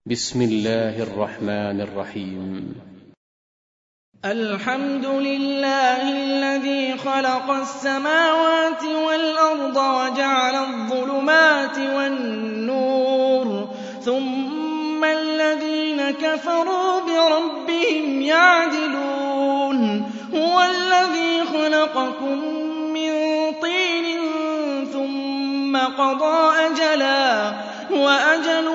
بسم الله الرحمن الرحيم. الحمد لله الذي خلق السماوات والأرض وجعل الظلمات والنور ثم الذين كفروا بربهم يعدلون هو الذي خلقكم من طين ثم قضى أجلا وأجل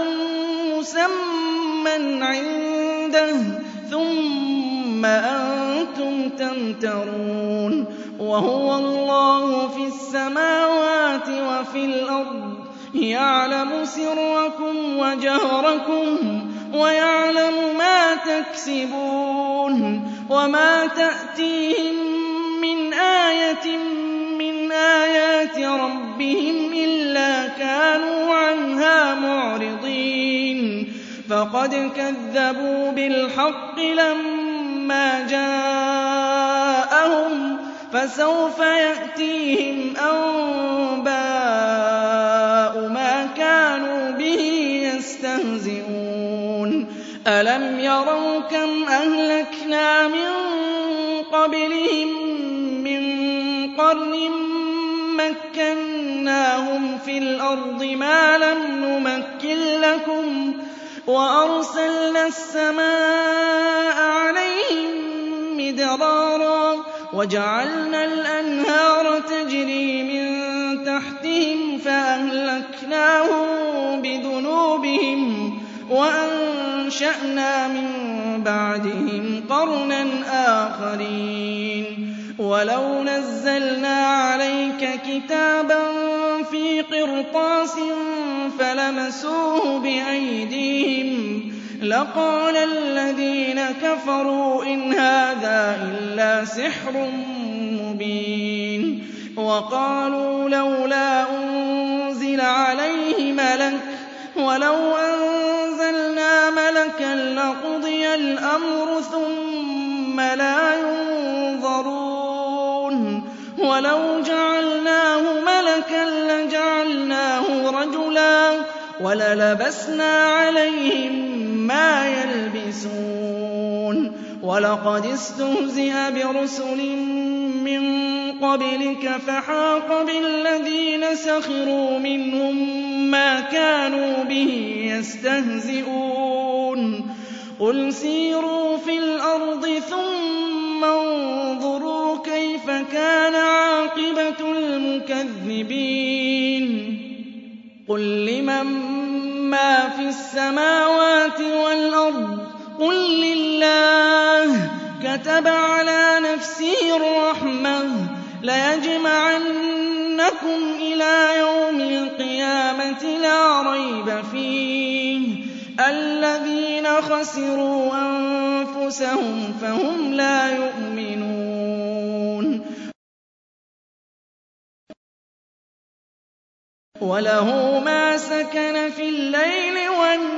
مسمى عنده ثم أنتم تمترون وهو الله في السماوات وفي الأرض يعلم سركم وجهركم ويعلم ما تكسبون وما تأتيهم من آية من آيات ربهم إلا كانوا عنها معرضين فقد كذبوا بالحق لما جاءهم فسوف يأتيهم أنباء ما كانوا به يستهزئون ألم يروا كم أهلكنا من قبلهم من قرن مكناهم في الأرض ما لم نمكن لكم وأرسلنا السماء عليهم مدرارا وجعلنا الأنهار تجري من تحتهم فأهلكناهم بذنوبهم وأنشأنا من بعدهم قرنا آخرين ولو نزلنا عليك كتابا في قرطاس فلمسوه بأيديهم لقال الذين كفروا إن هذا إلا سحر مبين وقالوا لولا أنزل عليه ملك ولو أنزلنا ملكا لقضي الأمر ثم لا ينظرون ولو جعلناه ملكا لجعلناه رجلا وللبسنا عليهم ما يلبسون ولقد استهزئ برسل من قبلك فحاق بالذين سخروا منهم ما كانوا به يستهزئون قل سيروا في الأرض ثم انظروا كيف كان عاقبة المكذبين قل لمن ما في السماوات والأرض قل لله كتب على نفسه الرحمة ليجمعنكم إلى يوم القيامة لا ريب فيه الذين خسروا أنفسهم فهم لا يؤمنون وله ما سكن في الليل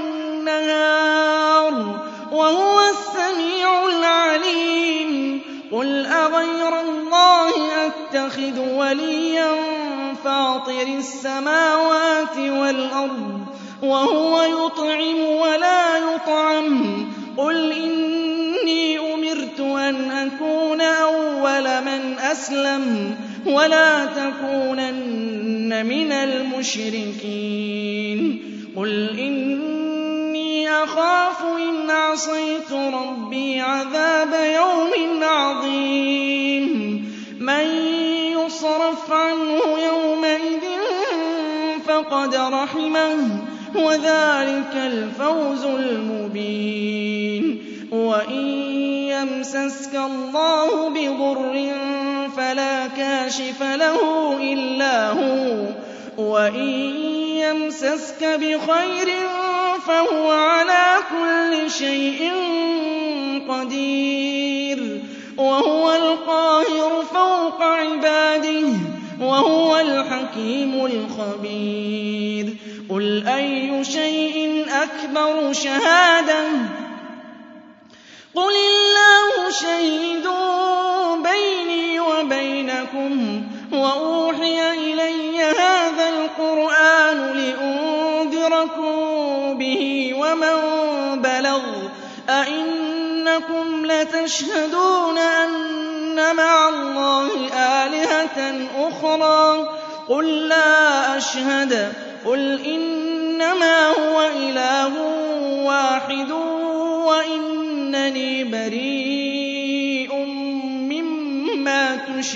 والنهار وهو السميع العليم قل أغير الله أتخذ وليا فاطر السماوات والأرض وهو يطعم ولا يطعم قل إني أمرت أن أكون أول من أسلم ولا تكونن من المشركين قل إني أخاف إن عصيت ربي عذاب يوم عظيم من يصرف عنه يومئذ فقد رحمه وذلك الفوز المبين وإن يمسسك الله بضر فلا كاشف له إلا هو وإن يمسسك بخير فهو على كل شيء قدير وهو القاهر فوق عباده وهو الحكيم الخبير قل أي شيء أكبر شهادة قل الله شهيد بيني وبينكم وأوحي إلي هذا القرآن لأنذركم به ومن أئنكم لتشهدون أن مع الله آلهة أخرى قل لا أشهد قل إنما هو إله واحد وإنني بريء مما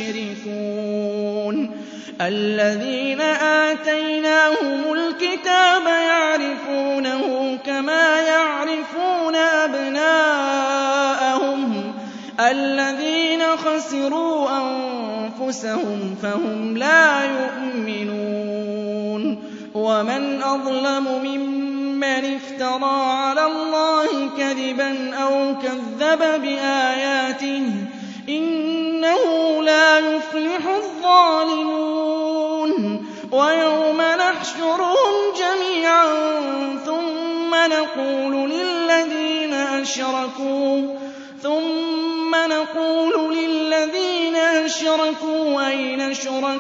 تشركون الذين آتيناهم الكتاب يعرفونه كما يعرفون أبناءهم الذين خسروا أنفسهم فهم لا يؤمنون ومن أظلم ممن افترى على الله كذبا أو كذب بآياته إنه لا يفلح الظالمون ويوم نحشرهم جميعا ثم نقول للذين أشركوا أين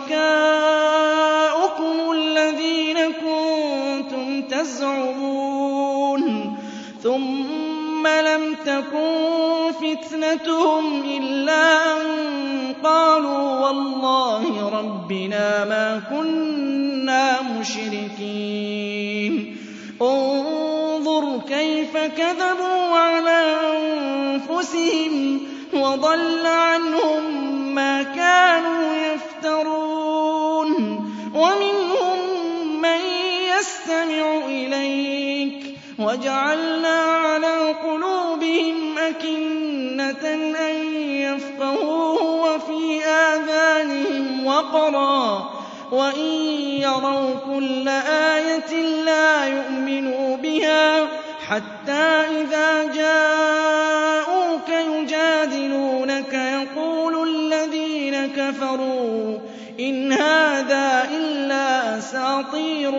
شركاؤكم الذين كنتم تزعمون ثم لم تكن فتنتهم إلا أن قالوا والله ربنا ما كنا مشركين انظر كيف كذبوا على أنفسهم وضل عنهم ما كانوا يفترون ومنهم من يستمع إليك وجعلنا على قلوبهم أكنة أن يفقهوه وفي آذانهم وقرا وإن يروا كل آية لا يؤمنوا بها حتى إذا جاءوك يجادلونك يقول الذين كفروا إن هذا إلا أساطير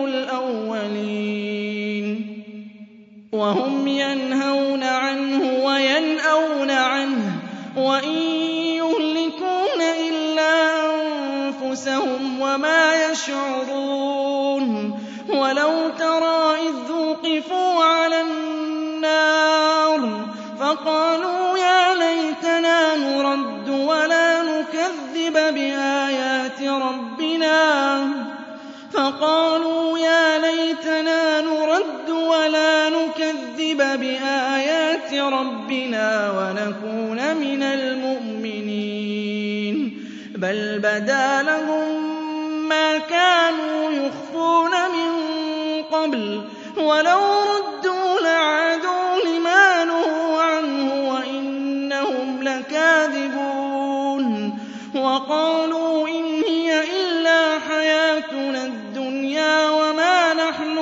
الأولين وهم ينهون عنه وينأون عنه وإن يهلكون إلا أنفسهم وما يشعرون ولو ترى إذ وقفوا على النار فقالوا يا ليتنا نرد ولا نكذب بآيات ربنا ونكون من المؤمنين بل بدا لهم ما كانوا يخفون من قبل ولو ردوا لعادوا لما نهوا عنه وإنهم لكاذبون وقالوا إن هي إلا حياتنا الدنيا وما نحن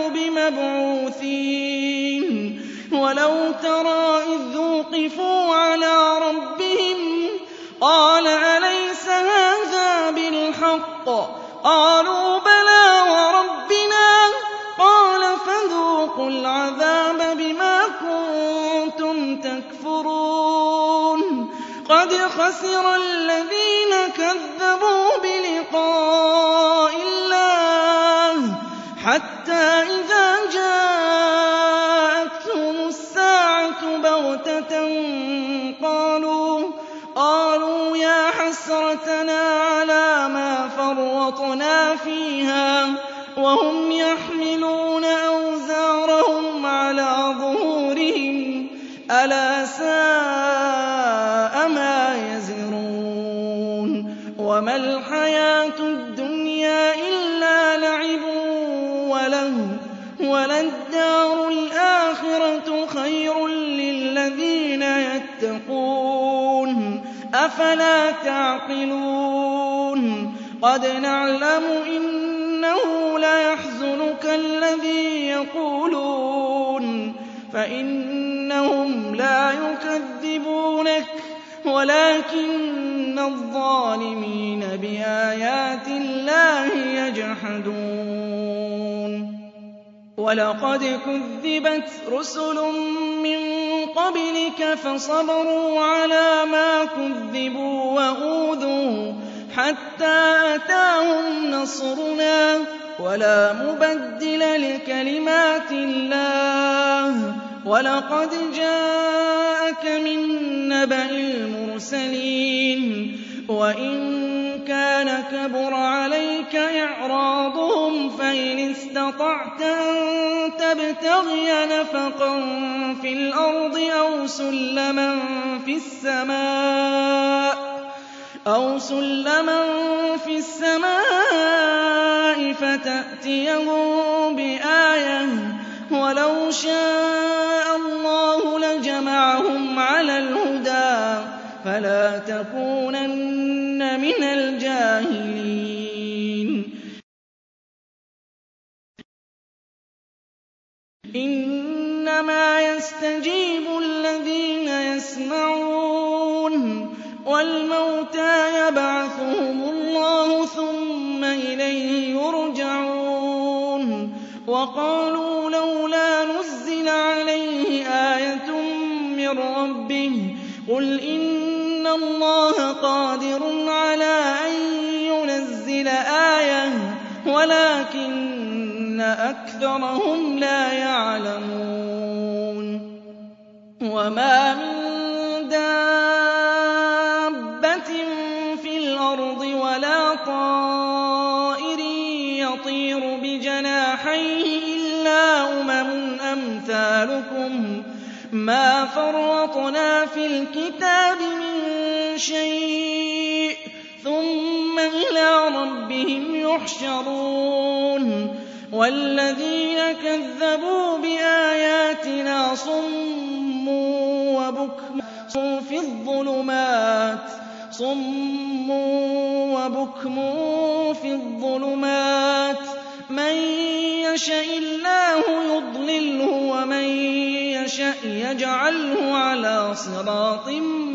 بمبعوثين ولو ترى إذ وقفوا على ربهم قال أليس هذا بالحق قالوا بلى وربنا قال فذوقوا العذاب بما كنتم تكفرون قد خسر الذين كذبوا بلقاء الله حتى إذا جاءتهم الساعة بغتة قالوا يا حسرتنا على ما فرطنا فيها وهم يحملون أوزارهم على ظهورهم ألا ساء ما يزرون وما الحياة الدنيا إلا لعب وله وللدار الآخرة خير للذين يتقون أفلا تعقلون قد نعلم إنه ليحزنك الذي يقولون فإنهم لا يكذبونك ولكن الظالمين بآيات الله يجحدون ولقد كذبت رسل من قبلك فصبروا على ما كذبوا وأوذوا حتى أتاهم نصرنا ولا مبدل لكلمات الله ولقد جاء جَاءَكَ مِن نَّبَإِ الْمُرْسَلِينَ وَإِن كَانَ كَبُرَ عَلَيْكَ إِعْرَاضُهُمْ فَإِنِ اسْتَطَعْتَ أَن تَبْتَغِيَ نَفَقًا فِي الْأَرْضِ أَوْ سُلَّمًا فِي السَّمَاءِ فَتَأْتِيَهُم بِآيَةٍ ۚ وَلَوْ شَاءَ اللَّهُ لَجَمَعَهُمْ عَلَى الْهُدَىٰ فَلَا تَكُونَنَّ مِنَ الْجَاهِلِينَ إِنَّمَا يَسْتَجِيبُ الَّذِينَ يَسْمَعُونَ وَالْمَوْتَىٰ يَبْعَثُهُمُ اللَّهُ ثُمَّ إِلَيْهِ يُرْجَعُونَ وَقَالُوا لَوْلَا نُزِّلَ عَلَيْهِ آيَةٌ مِّن رَّبِّهِ قُلْ إِنَّ اللَّهَ قَادِرٌ عَلَىٰ أَن يُنَزِّلَ آيَةً وَلَٰكِنَّ أَكْثَرَهُمْ لَا يَعْلَمُونَ وَمَا مِن دَابَّةٍ فِي الْأَرْضِ وَلَا طَائِرٍ يَطِيرُ بِجَنَاحَيْهِ إِلَّا أُمَمٌ أَمْثَالُكُم ۚ مَّا فَرَّطْنَا فِي الْكِتَابِ مِن شَيْءٍ ثُمَّ إِلَىٰ رَبِّهِمْ يُحْشَرُونَ وَالَّذِينَ كَذَّبُوا بِآيَاتِنَا صُمٌّ وَبُكْمٌ فِي الظُّلُمَاتِ مَن يَشَإِ اللَّهُ يُضْلِلْهُ وَمَن يَشَأْ يَجْعَلْهُ عَلَىٰ صِرَاطٍ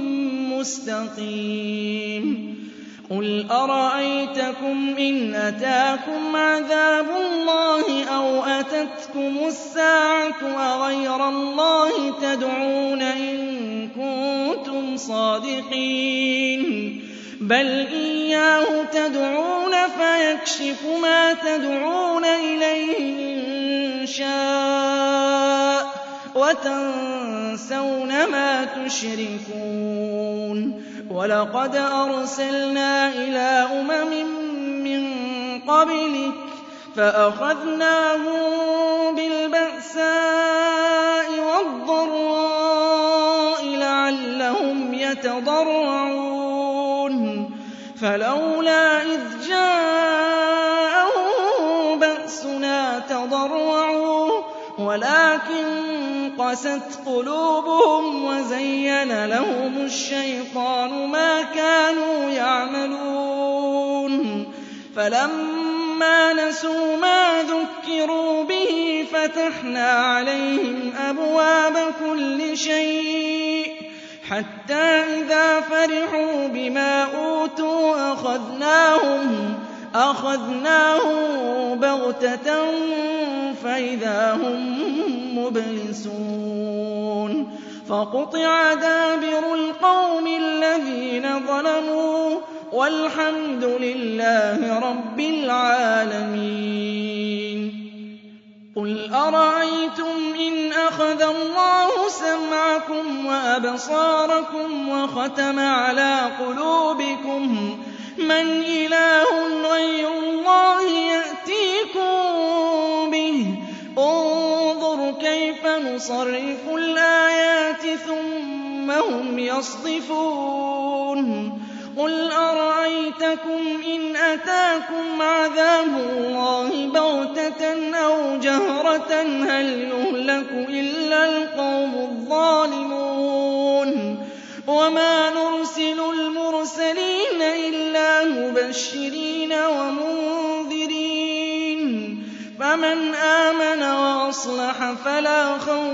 مُّسْتَقِيمٍ قُلْ أَرَأَيْتَكُمْ إِنْ أَتَاكُمْ عَذَابُ اللَّهِ أَوْ أَتَتْكُمُ السَّاعَةُ أَغَيْرَ اللَّهِ تَدْعُونَ إِن كُنتُمْ صَادِقِينَ بَلْ إِيَّاهُ تَدْعُونَ فَيَكْشِفُ مَا تَدْعُونَ إِلَيْهِ إِن شَاءَ وَتَنسَوْنَ مَا تُشْرِكُونَ وَلَقَدْ أَرْسَلْنَا إِلَىٰ أُمَمٍ مِّن قَبْلِكَ فَأَخَذْنَاهُم بِالْبَأْسَاءِ وَالضَّرَّاءِ لَعَلَّهُمْ يَتَضَرَّعُونَ فَلَوْلَا إِذْ جَاءَهُم بَأْسُنَا تَضَرَّعُوا وَلَٰكِن قَسَتْ قُلُوبُهُمْ وَزَيَّنَ لَهُمُ الشَّيْطَانُ مَا كَانُوا يَعْمَلُونَ فَلَمَّا نَسُوا مَا ذُكِّرُوا بِهِ فَتَحْنَا عَلَيْهِمْ أَبْوَابَ كُلِّ شَيْءٍ حَتَّىٰ إِذَا فَرِحُوا بِمَا أُوتُوا أَخَذْنَاهُم بَغْتَةً فَإِذَا هُم مُّبْلِسُونَ فَقُطِعَ دَابِرُ الْقَوْمِ الَّذِينَ ظَلَمُوا وَالْحَمْدُ لِلَّهِ رَبِّ الْعَالَمِينَ قُلْ أَرَأَيْتُمْ إِنْ أَخَذَ اللَّهُ سَمْعَكُمْ وَأَبْصَارَكُمْ وَخَتَمَ عَلَىٰ قُلُوبِكُم مَّنْ إِلَٰهٌ غَيْرُ اللَّهِ يَأْتِيكُم بِهِ انظُرْ كَيْفَ نُصَرِّفُ الْآيَاتِ ثُمَّ هُمْ يَصْدِفُونَ قُلْ أَرَأَيْتَكُمْ إِنْ أَتَاكُمْ عَذَابُ اللَّهِ بَغْتَةً أَوْ جَهْرَةً هَلْ يُهْلَكُ إِلَّا الْقَوْمُ الظَّالِمُونَ وَمَا نُرْسِلُ الْمُرْسَلِينَ إِلَّا مُبَشِّرِينَ وَمُنذِرِينَ فَمَنْ آمَنَ وَأَصْلَحَ فَلَا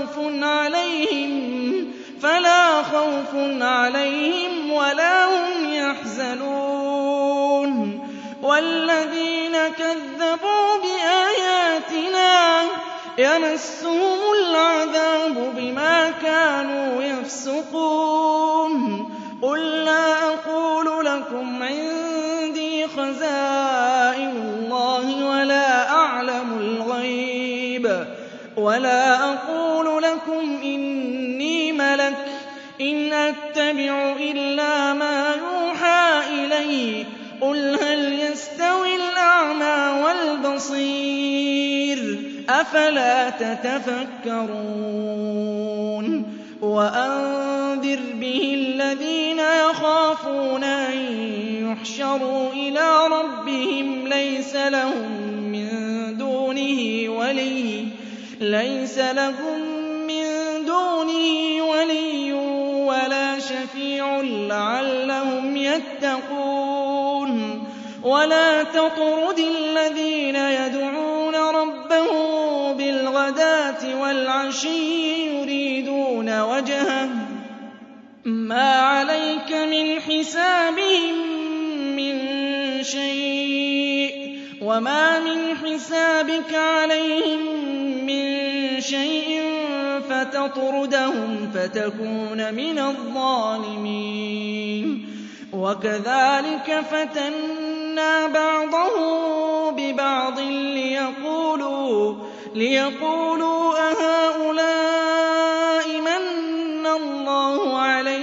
خَوْفٌ عَلَيْهِمْ وَلَا هُمْ يَحْزَنُونَ وَالَّذِينَ كَذَّبُوا بِآيَاتِنَا يَمَسُّهُمُ الْعَذَابُ بِمَا كَانُوا يَفْسُقُونَ قُل لَّا أَقُولُ لَكُمْ عِندِي خَزَائِنُ اللَّهِ وَلَا أَعْلَمُ الْغَيْبَ وَلَا أَقُولُ لَكُمْ إِنِّي مَلَكٌ إِنْ أَتَّبِعُ إِلَّا مَا يُوحَىٰ إِلَيَّ قُلْ هَلْ يَسْتَوِي الْأَعْمَىٰ وَالْبَصِيرُ أَفَلَا تَتَفَكَّرُونَ وَأَنذِرْ بِهِ الَّذِينَ يَخَافُونَ أَن يُحْشَرُوا إِلَىٰ رَبِّهِمْ لَيْسَ لَهُم مِّن دُونِهِ وَلِيٌّ وَلَا شَفِيعٌ لَّعَلَّهُمْ يَتَّقُونَ وَلَا تَطْرُدِ الَّذِينَ يَدْعُونَ رَبَّهُم بِالْغَدَاةِ وَالْعَشِيِّ يُرِيدُونَ وَجْهَهُ مَا عَلَيْكَ مِنْ حِسَابِهِم مِّن شَيْءٍ وَمَا مِنْ حِسَابِكَ عَلَيْهِم مِّن شَيْءٍ فَتَطْرُدَهُمْ فَتَكُونَ مِنَ الظَّالِمِينَ وَكَذَٰلِكَ فَتَنَّا بَعْضَهُم بِبَعْضٍ لِّيَقُولُوا أَهَٰؤُلَاءِ مَنَّ اللَّهُ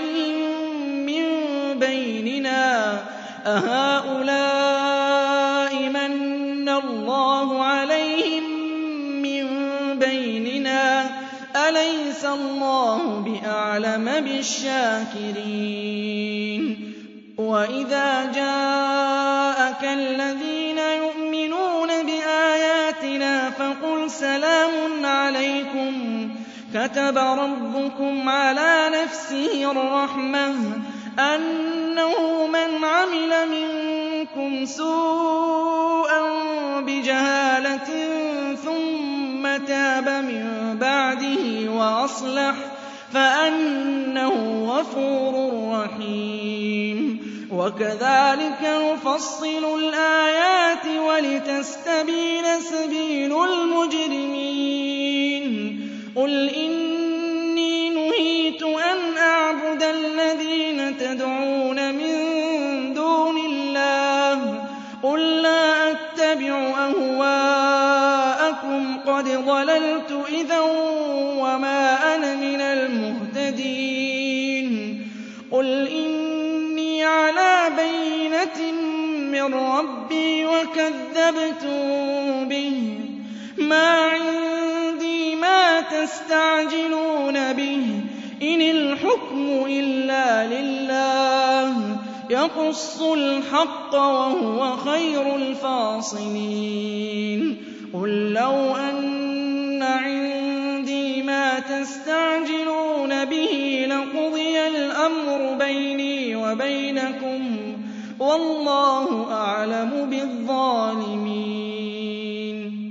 عَلَيْهِم مِّن بَيْنِنَا أَلَيْسَ اللَّهُ بِأَعْلَمَ بِالشَّاكِرِينَ وَإِذَا جَاءَكَ الَّذِينَ يُؤْمِنُونَ بِآيَاتِنَا فَقُلْ سَلَامٌ عَلَيْكُمْ كَتَبَ رَبُّكُمْ عَلَىٰ نَفْسِهِ الرَّحْمَةَ أَنَّهُ مَنْ عَمِلَ مِنكُمْ سُوءًا بِجَهَالَةٍ ثُمَّ تَابَ مِن بَعْدِهِ وَأَصْلَحَ فَأَنَّهُ غَفُورٌ رَّحِيمٌ وَكَذَٰلِكَ نُفَصِّلُ الْآيَاتِ وَلِتَسْتَبِينَ سَبِيلُ الْمُجْرِمِينَ قُلْ إِنِّي نُهِيتُ أَنْ أَعْبُدَ الَّذِينَ تَدْعُونَ مِن دُونِ اللَّهِ قُل لَّا أَتَّبِعُ أَهْوَاءَكُمْ قَدْ ضَلَلْتُ إِذًا وَمَا أَنَا مِنَ الْمُهْتَدِينَ قُلْ إِنِّي عَلَىٰ بَيِّنَةٍ مِّن رَّبِّي وَكَذَّبْتُم بِهِ مَا عِندِي مَا تَسْتَعْجِلُونَ بِهِ إِنِ الْحُكْمُ إِلَّا لِلَّهِ يَقُصُّ الْحَقَّ وَهُوَ خَيْرُ الْفَاصِلِينَ قُل لَّوْ أَنَّ عِندِي مَا تَسْتَعْجِلُونَ بِهِ لَقُضِيَ الْأَمْرُ بَيْنِي وَبَيْنَكُمْ ۗ وَاللَّهُ أَعْلَمُ بِالظَّالِمِينَ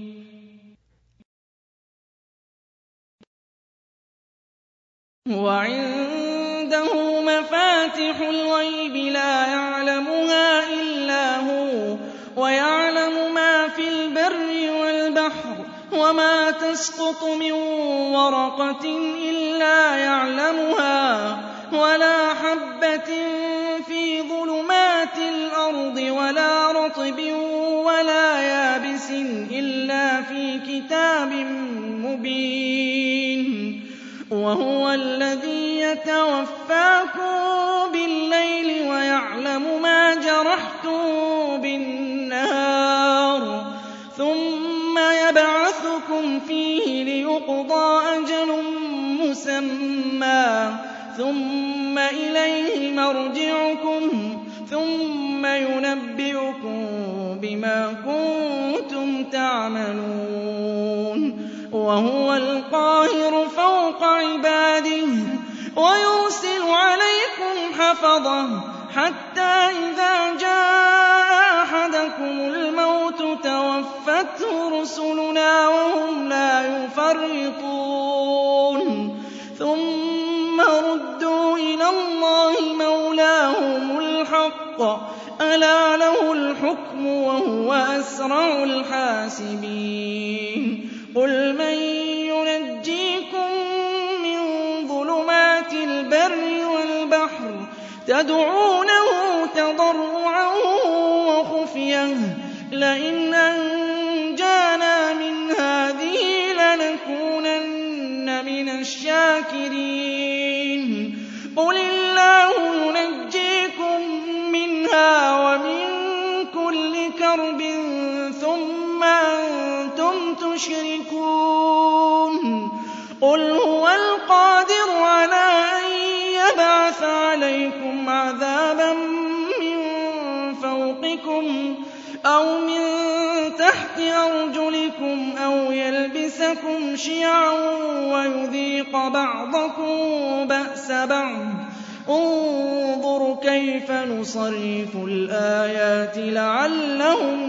وَعِندَهُ مَفَاتِحُ الْغَيْبِ لَا يَعْلَمُهَا إِلَّا هُوَ وَيَعْلَمُ مَا فِي الْبَرِّ وَالْبَحْرِ وَمَا تَسْقُطُ مِن وَرَقَةٍ إِلَّا يَعْلَمُهَا وَلَا حَبَّةٍ فِي ظُلُمَاتِ الْأَرْضِ وَلَا رَطْبٍ وَلَا يَابِسٍ إِلَّا فِي كِتَابٍ مُّبِينٍ وَهُوَ الَّذِي يَتَوَفَّاكُم بِاللَّيْلِ وَيَعْلَمُ مَا جَرَحْتُم بِالنَّهَارِ ثُمَّ يَبْعَثُكُمْ فِيهِ لِيُقْضَىٰ أَجَلٌ مُّسَمًّى ثُمَّ إِلَيْهِ مَرْجِعُكُمْ ثُمَّ يُنَبِّئُكُم بِمَا كُنتُمْ تَعْمَلُونَ وَهُوَ الْقَاهِرُ فَوْقَ عِبَادِهِ وَيُرْسِلُ عَلَيْكُمْ حَفَظَةً حَتَّىٰ إِذَا جَاءَ أَحَدَكُمُ الْمَوْتُ تَوَفَّتْهُ رُسُلُنَا وَهُمْ لَا يُفَرِّطُونَ ثُمَّ رُدُّوا إِلَى اللَّهِ مَوْلَاهُمُ الْحَقِّ أَلَا لَهُ الْحُكْمُ وَهُوَ أَسْرَعُ الْحَاسِبِينَ قُلْ مَن يُنَجِّيكُم مِّن ظُلُمَاتِ الْبَرِّ وَالْبَحْرِ تَدْعُونَهُ تَضَرُّعًا وَخُفْيَةً لَّئِنْ أَنجَانَا مِنْ هَٰذِهِ لَنَكُونَنَّ مِنَ الشَّاكِرِينَ قُلِ اللَّهُ يُنَجِّيكُم مِّنْهَا وَمِن كُلِّ كَرْبٍ ثُمَّ أَنتُمْ تُشْرِكُونَ قُلْ هُوَ الْقَادِرُ عَلَىٰ أَن يَبْعَثَ عَلَيْكُمْ عَذَابًا مِّن فَوْقِكُمْ أَوْ مِن تَحْتِ أَرْجُلِكُمْ أَوْ يَلْبِسَكُمْ شِيَعًا وَيُذِيقَ بَعْضَكُم بَأْسَ بَعْضٍ ۗ انظُرْ كَيْفَ نُصَرِّفُ الْآيَاتِ لَعَلَّهُمْ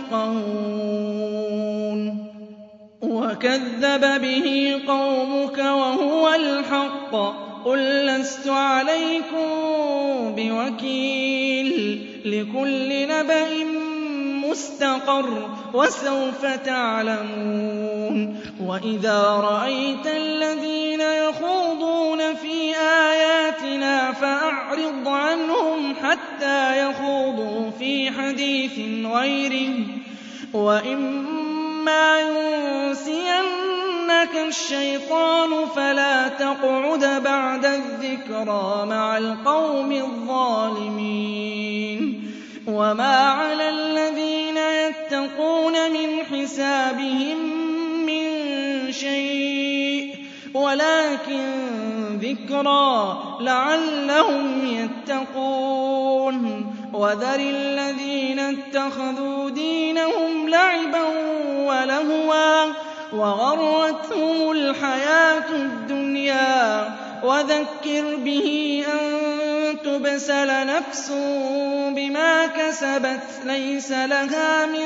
يَفْقَهُونَ وَكَذَّبَ بِهِ قَوْمُكَ وَهُوَ الْحَقُّ قُل لَّسْتُ عَلَيْكُم بِوَكِيلٍ لِّكُلِّ نَبَإٍ مُّسْتَقَرٌّ وَسَوْفَ تَعْلَمُونَ وَإِذَا رَأَيْتَ الَّذِينَ يَخُوضُونَ فِي آيَاتِنَا فَأَعْرِضْ عَنْهُمْ حَتَّىٰ يَخُوضُوا فِي حَدِيثٍ غَيْرِهِ ۚ وَإِمَّا يُنسِيَنَّكَ الشَّيْطَانُ فَلَا تَقْعُدْ بَعْدَ الذِّكْرَىٰ مَعَ الْقَوْمِ الظَّالِمِينَ وَمَا عَلَى الَّذِينَ يَتَّقُونَ مِنْ حِسَابِهِم مِّن شَيْءٍ وَلَٰكِن ذِكْرَىٰ لَعَلَّهُمْ يَتَّقُونَ وَذَرِ الَّذِينَ اتَّخَذُوا دِينَهُمْ لَعِبًا وَلَهْوًا وَغَرَّتْهُمُ الْحَيَاةُ الدُّنْيَا وَذَكِّرْ بِهِ أَن تُبْسَلَ نَفْسٌ بِمَا كَسَبَتْ لَيْسَ لَهَا مِن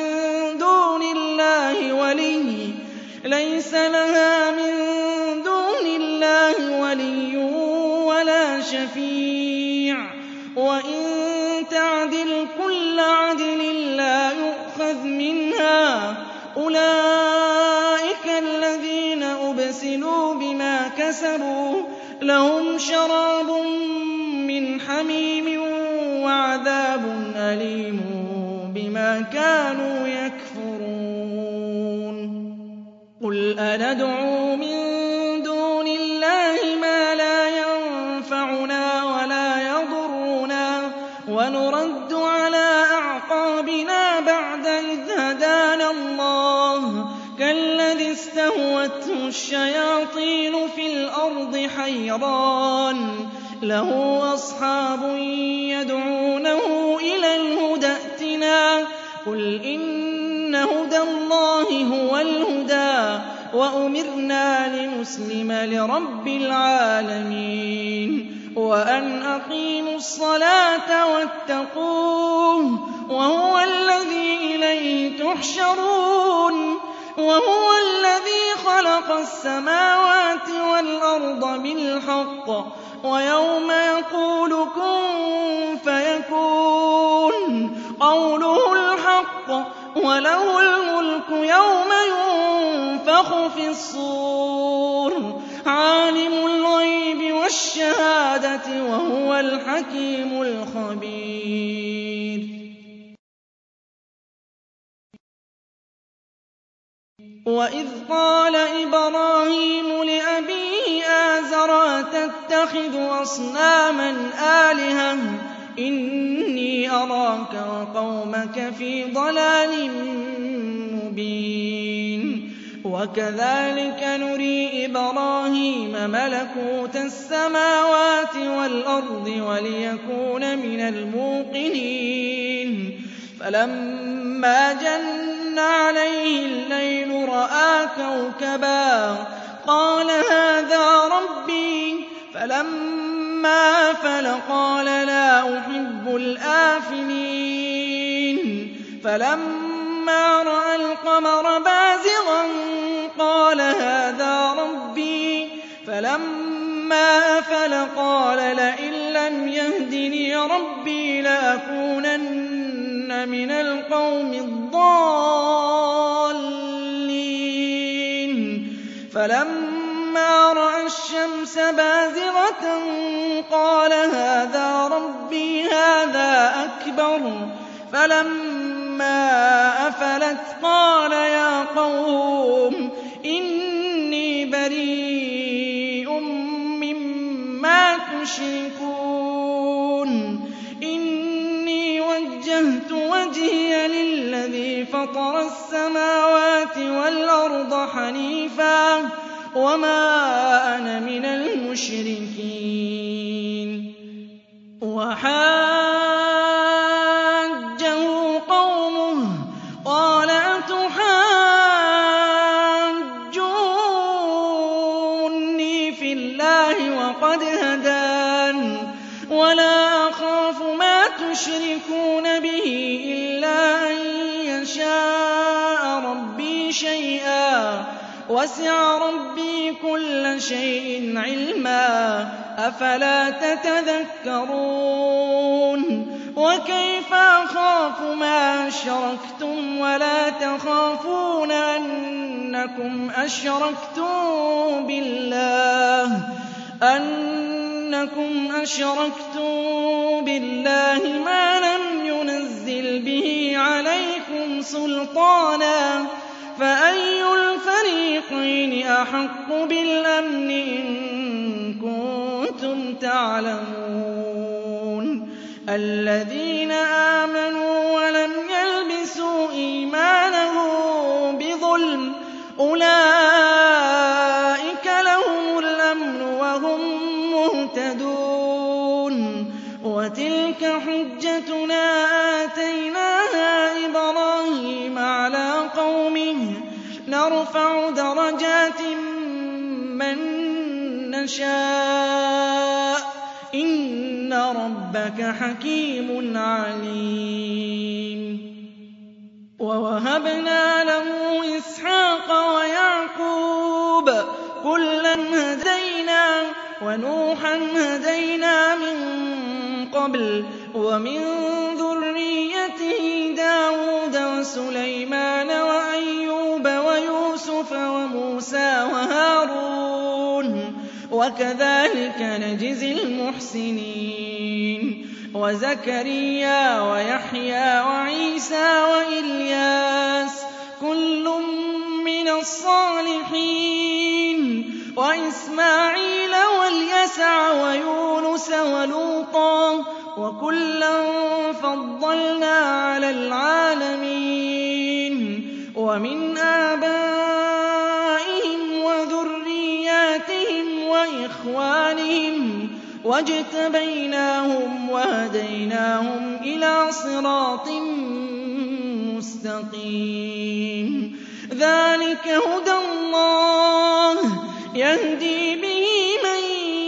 دُونِ اللَّهِ وَلِيٌّ وَلَا شَفِيعٌ وَإِن تَعْدِلْ كُلَّ عَدْلٍ لَّا يُؤْخَذْ مِنْهَا ۗ أُولَٰئِكَ الَّذِينَ أُبْسِلُوا بِمَا كَسَبُوا لَهُمْ شَرَابٌ مِّنْ حَمِيمٍ وَعَذَابٌ أَلِيمٌ بِمَا كَانُوا يَكْفُرُونَ قُلْ أَنَدْعُو مِن دُونِ اللَّهِ مَا لَا يَنفَعُنَا وَلَا يَضُرُّنَا وَنُرَدُّ عَلَىٰ أَعْقَابِنَا بَعْدَ إِذْ هَدَانَا اللَّهُ كَالَّذِي اسْتَهْوَتْهُ الشَّيَاطِينُ فِي الْأَرْضِ حَيْرَانٌ لَّهُ أَصْحَابٌ يَدْعُونَهُ إِلَى الْهُدَى ائْتِنَا ۗ قُلْ إِنَّ هُدَى اللَّهِ هُوَ الْهُدَىٰ وَأُمِرْنَا لِنُسْلِمَ لِرَبِّ الْعَالَمِينَ وَأَنْ أَقِيمُوا الصَّلَاةَ وَاتَّقُوهُ وَهُوَ الَّذِي إِلَيْهِ تُحْشَرُونَ وَهُوَ الَّذِي خَلَقَ السَّمَاوَاتِ وَالْأَرْضَ بِالْحَقِّ وَيَوْمَ يَقُولُ كُن فَيَكُونُ قَوْلُهُ الْحَقُّ وَلَهُ الْمُلْكُ يَوْمَ يُنفَخُ فِي الصُّورِ عَالِمُ الْغَيْبِ وَالشَّهَادَةِ وَهُوَ الْحَكِيمُ الْخَبِيرُ وَإِذْ قَالَ إِبْرَاهِيمُ لِأَبِيهِ آزَرَ أَتَتَّخِذُ أَصْنَامًا آلِهَةً ۖ إِنِّي أَرَاكَ وَقَوْمَكَ فِي ضَلَالٍ مُّبِينٍ وَكَذَٰلِكَ نُرِي إِبْرَاهِيمَ مَلَكُوتَ السَّمَاوَاتِ وَالْأَرْضِ وَلِيَكُونَ مِنَ الْمُوقِنِينَ فَلَمَّا جَنَّ عَلَيْهِ اللَّيْلُ رَأَىٰ كَوْكَبًا قَالَ هَٰذَا رَبِّي فَلَمَّا أَفَلَ قَالَ لَا أُحِبُّ الْآفِلِينَ فَلَمَّا رَأَى الْقَمَرَ بَازِغًا قَالَ هَٰذَا رَبِّي فَلَمَّا أَفَلَ قَالَ لَئِن لَّمْ يَهْدِنِي رَبِّي لَأَكُونَنَّ مِنَ الْقَوْمِ الضَّالِّينَ فَلَمَّا رَأَى الشَّمْسَ بَازِغَةً قَالَ هَٰذَا رَبِّي هَٰذَا أَكْبَرُ فَلَمَّا أَفَلَتْ قَالَ يَا قَوْمِ إِنِّي بَرِيءٌ مِّمَّا يُشْرِكُونَ إِنِّي وَجَّهْتُ وَجْهِيَ لِلَّذِي فَطَرَ السَّمَاوَاتِ وَالْأَرْضَ حَنِيفًا وَمَا أَنَا مِنَ الْمُشْرِكِينَ وَحَاجَّهُ قَوْمُهُ قَالَ أَتُحَاجُّونِّي فِي اللَّهِ وَقَدْ هَدَانِ وَلَا أَخَافُ مَا تُشْرِكُونَ بِهِ إِلَّا أَن يَشَاءَ رَبِّي شَيْئًا وَسِعَ رَبِّي كُلَّ شَيْءٍ عِلْمًا أَفَلَا تَتَذَكَّرُونَ وَكَيْفَ أَخَافُ مَا أَشْرَكْتُمْ وَلَا تَخَافُونَ أَنَّكُمْ أَشْرَكْتُم بِاللَّهِ مَا لَمْ يُنَزِّلْ بِهِ عَلَيْكُمْ سُلْطَانًا فَأَيُّ الْفَرِيقَيْنِ أَحَقُّ بِالْأَمْنِ إِن كُنتُمْ تَعْلَمُونَ الَّذِينَ آمَنُوا وَلَمْ يَلْبِسُوا إِيمَانَهُم بِظُلْمٍ أُولَٰئِكَ لَهُمُ الْأَمْنُ وَهُم مُّهْتَدُونَ وَتِلْكَ حُجَّتُنَا آتَيْنَاهَا إِبْرَاهِيمَ عَلَىٰ قَوْمِهِ نَرْفَعُ دَرَجَاتٍ مَّن نَّشَاءُ ۗ إِنَّ رَبَّكَ حَكِيمٌ عَلِيمٌ وَوَهَبْنَا لَهُ إِسْحَاقَ وَيَعْقُوبَ ۚ كُلًّا هَدَيْنَا ۚ وَنُوحًا هَدَيْنَا مِن قَبْلُ ۖ وَمِن ذُرِّيَّتِهِ دَاوُودَ وَسُلَيْمَانَ وَأَيُّوبَ وَيُوسُفَ وَمُوسَىٰ وَهَارُونَ ۚ وَكَذَٰلِكَ نَجْزِي الْمُحْسِنِينَ وَزَكَرِيَّا وَيَحْيَىٰ وَعِيسَىٰ وَإِلْيَاسَ ۖ كُلٌّ مِّنَ الصَّالِحِينَ وَإِسْمَاعِيلَ وَالْيَسَعَ وَيُونُسَ وَلُوطًا ۚ وَكُلًّا فَضَّلْنَا عَلَى الْعَالَمِينَ وَمِنْ آبَائِهِمْ وَذُرِّيَّاتِهِمْ وَإِخْوَانِهِمْ وَاجْتَبَيْنَاهُمْ وَهَدَيْنَاهُمْ إِلَىٰ صِرَاطٍ مُّسْتَقِيمٍ ذَٰلِكَ هُدَى اللَّهِ يَهْدِي بِهِ مَن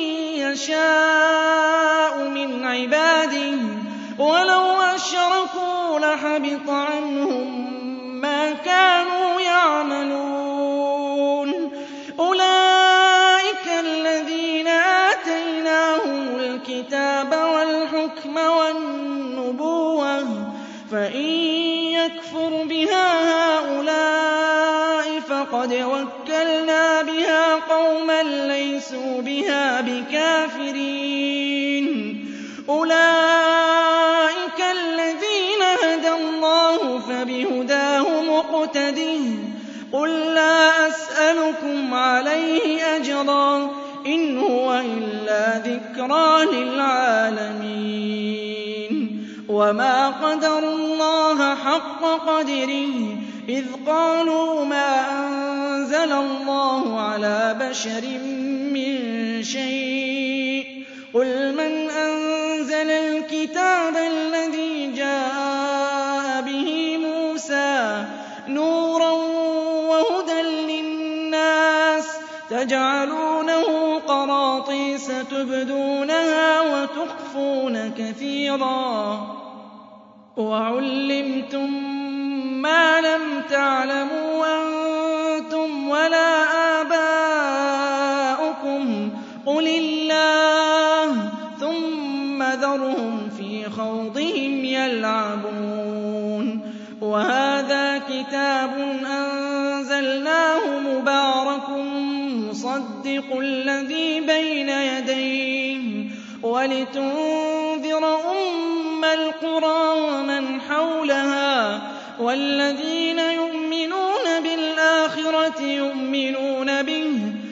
يَشَاءُ مِنْ عِبَادِهِ ۚ وَلَوْ أَشْرَكُوا لَحَبِطَ عَنْهُم مَّا كَانُوا يَعْمَلُونَ أُولَٰئِكَ الَّذِينَ آتَيْنَاهُمُ الْكِتَابَ وَالْحُكْمَ وَالنُّبُوَّةَ ۚ فَإِن يَكْفُرْ بِهَا هَٰؤُلَاءِ فَقَدْ وَكَّلْنَا بِهَا قَوْمًا لَّيْسُوا بِهَا بِكَافِرِينَ أُولَٰئِكَ الَّذِينَ هَدَى اللَّهُ فَبِهُدَاهُ مُقْتَدِهْ ۗ قُل لَّا أَسْأَلُكُمْ عَلَيْهِ أَجْرًا ۖ إِنْ هُوَ إِلَّا ذِكْرَىٰ لِلْعَالَمِينَ وَمَا قَدَرُوا اللَّهَ حَقَّ قَدْرِهِ إِذْ قَالُوا مَا أَنزَلَ اللَّهُ عَلَىٰ بَشَرٍ مِّن شَيْءٍ ۗ قُلْ مَنْ أَنزَلَ الْكِتَابَ الَّذِي جَاءَ بِهِ مُوسَىٰ نُورًا وَهُدًى لِّلنَّاسِ تَجْعَلُونَهُ قَرَاطِيسَ تُبْدُونَهَا وَتُخْفُونَ كَثِيرًا وَعُلِّمْتُم مَّا لَمْ تَعْلَمُوا أَنتُمْ وَلَا آبَاؤُكُمْ ۖ قُلِ اللَّهُ ثُمَّ ذَرْهُمْ فِي خَوْضِهِمْ يَلْعَبُونَ وَهَٰذَا كِتَابٌ أَنزَلْنَاهُ مُبَارَكٌ مُّصَدِّقُ الَّذِي بَيْنَ يَدَيْهِ وَلِتُنذِرَ أُمَّ الْقُرَىٰ وَمَنْ حَوْلَهَا وَالَّذِينَ يُؤْمِنُونَ بِالْآخِرَةِ يُؤْمِنُونَ بِهِ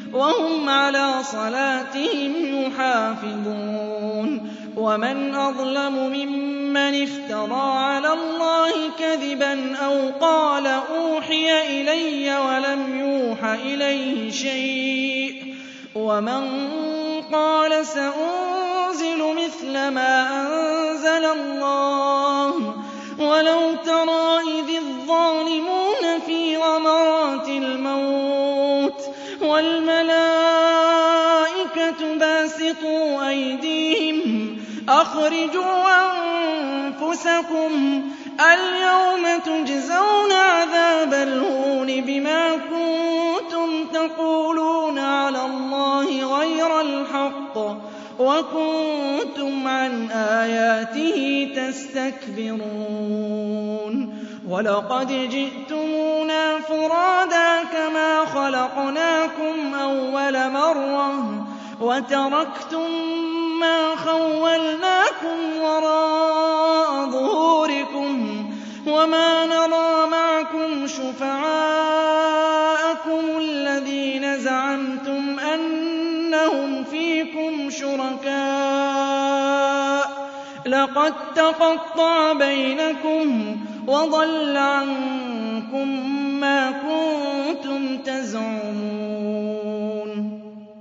وهم على صلاتهم يحافظون ومن أظلم ممن افترى على الله كذبا أو قال أوحي إلي ولم يوح إليه شيء ومن قال سأنزل مثل ما أنزل الله ولو ترى إذ الظالمون في غمرات الموت والملائكة باسطوا أيديهم أخرجوا أنفسكم اليوم تجزون عذاب الهون بما كنتم تقولون على الله غير الحق وكنتم عن آياته تستكبرون ولقد جئتمونا فرادا كما خلقناكم أول مرة وتركتم ما خولناكم وراء ظهوركم وما نرى معكم شفعاءكم الذين زعمتم أنهم فيكم شركاء لقد تقطع بينكم وضل عنكم ما كنتم تزعمون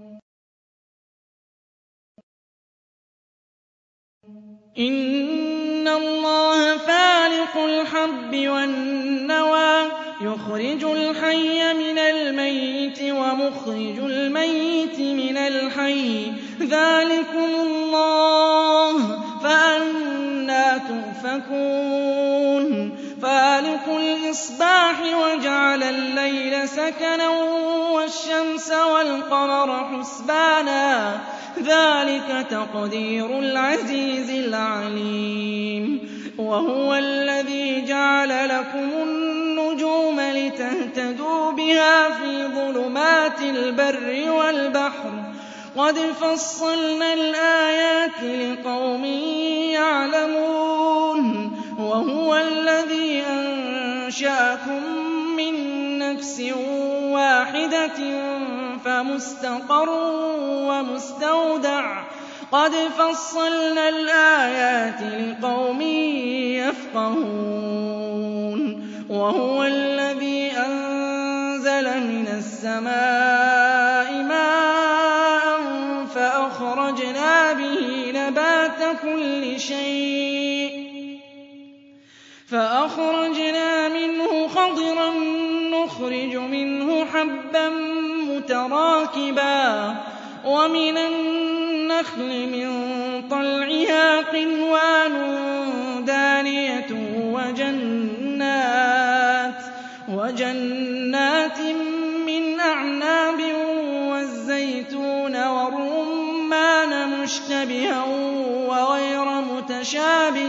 إن الله فالق الحب والنوى يخرج الحي من الميت ومخرج الميت من الحي ذلكم الله فأنى تؤفكون فالق الإصباح وجعل الليل سكنا والشمس والقمر حسبانا ذلك تقدير العزيز العليم وهو الذي جعل لكم النجوم لتهتدوا بها في ظلمات البر والبحر قد فصلنا الآيات لقوم يعلمون وهو الذي أنشأكم من نفس واحدة فمستقر ومستودع قد فصلنا الآيات لقوم يفقهون وهو الذي أنزل من السماء ماء فأخرجنا به نبات كل شيء فأخرجنا منه خضرا نخرج منه حبا متراكبا ومن النخل من طلعها قنوان دانية وجنات من أعناب والزيتون والرمان مشتبها وغير متشابه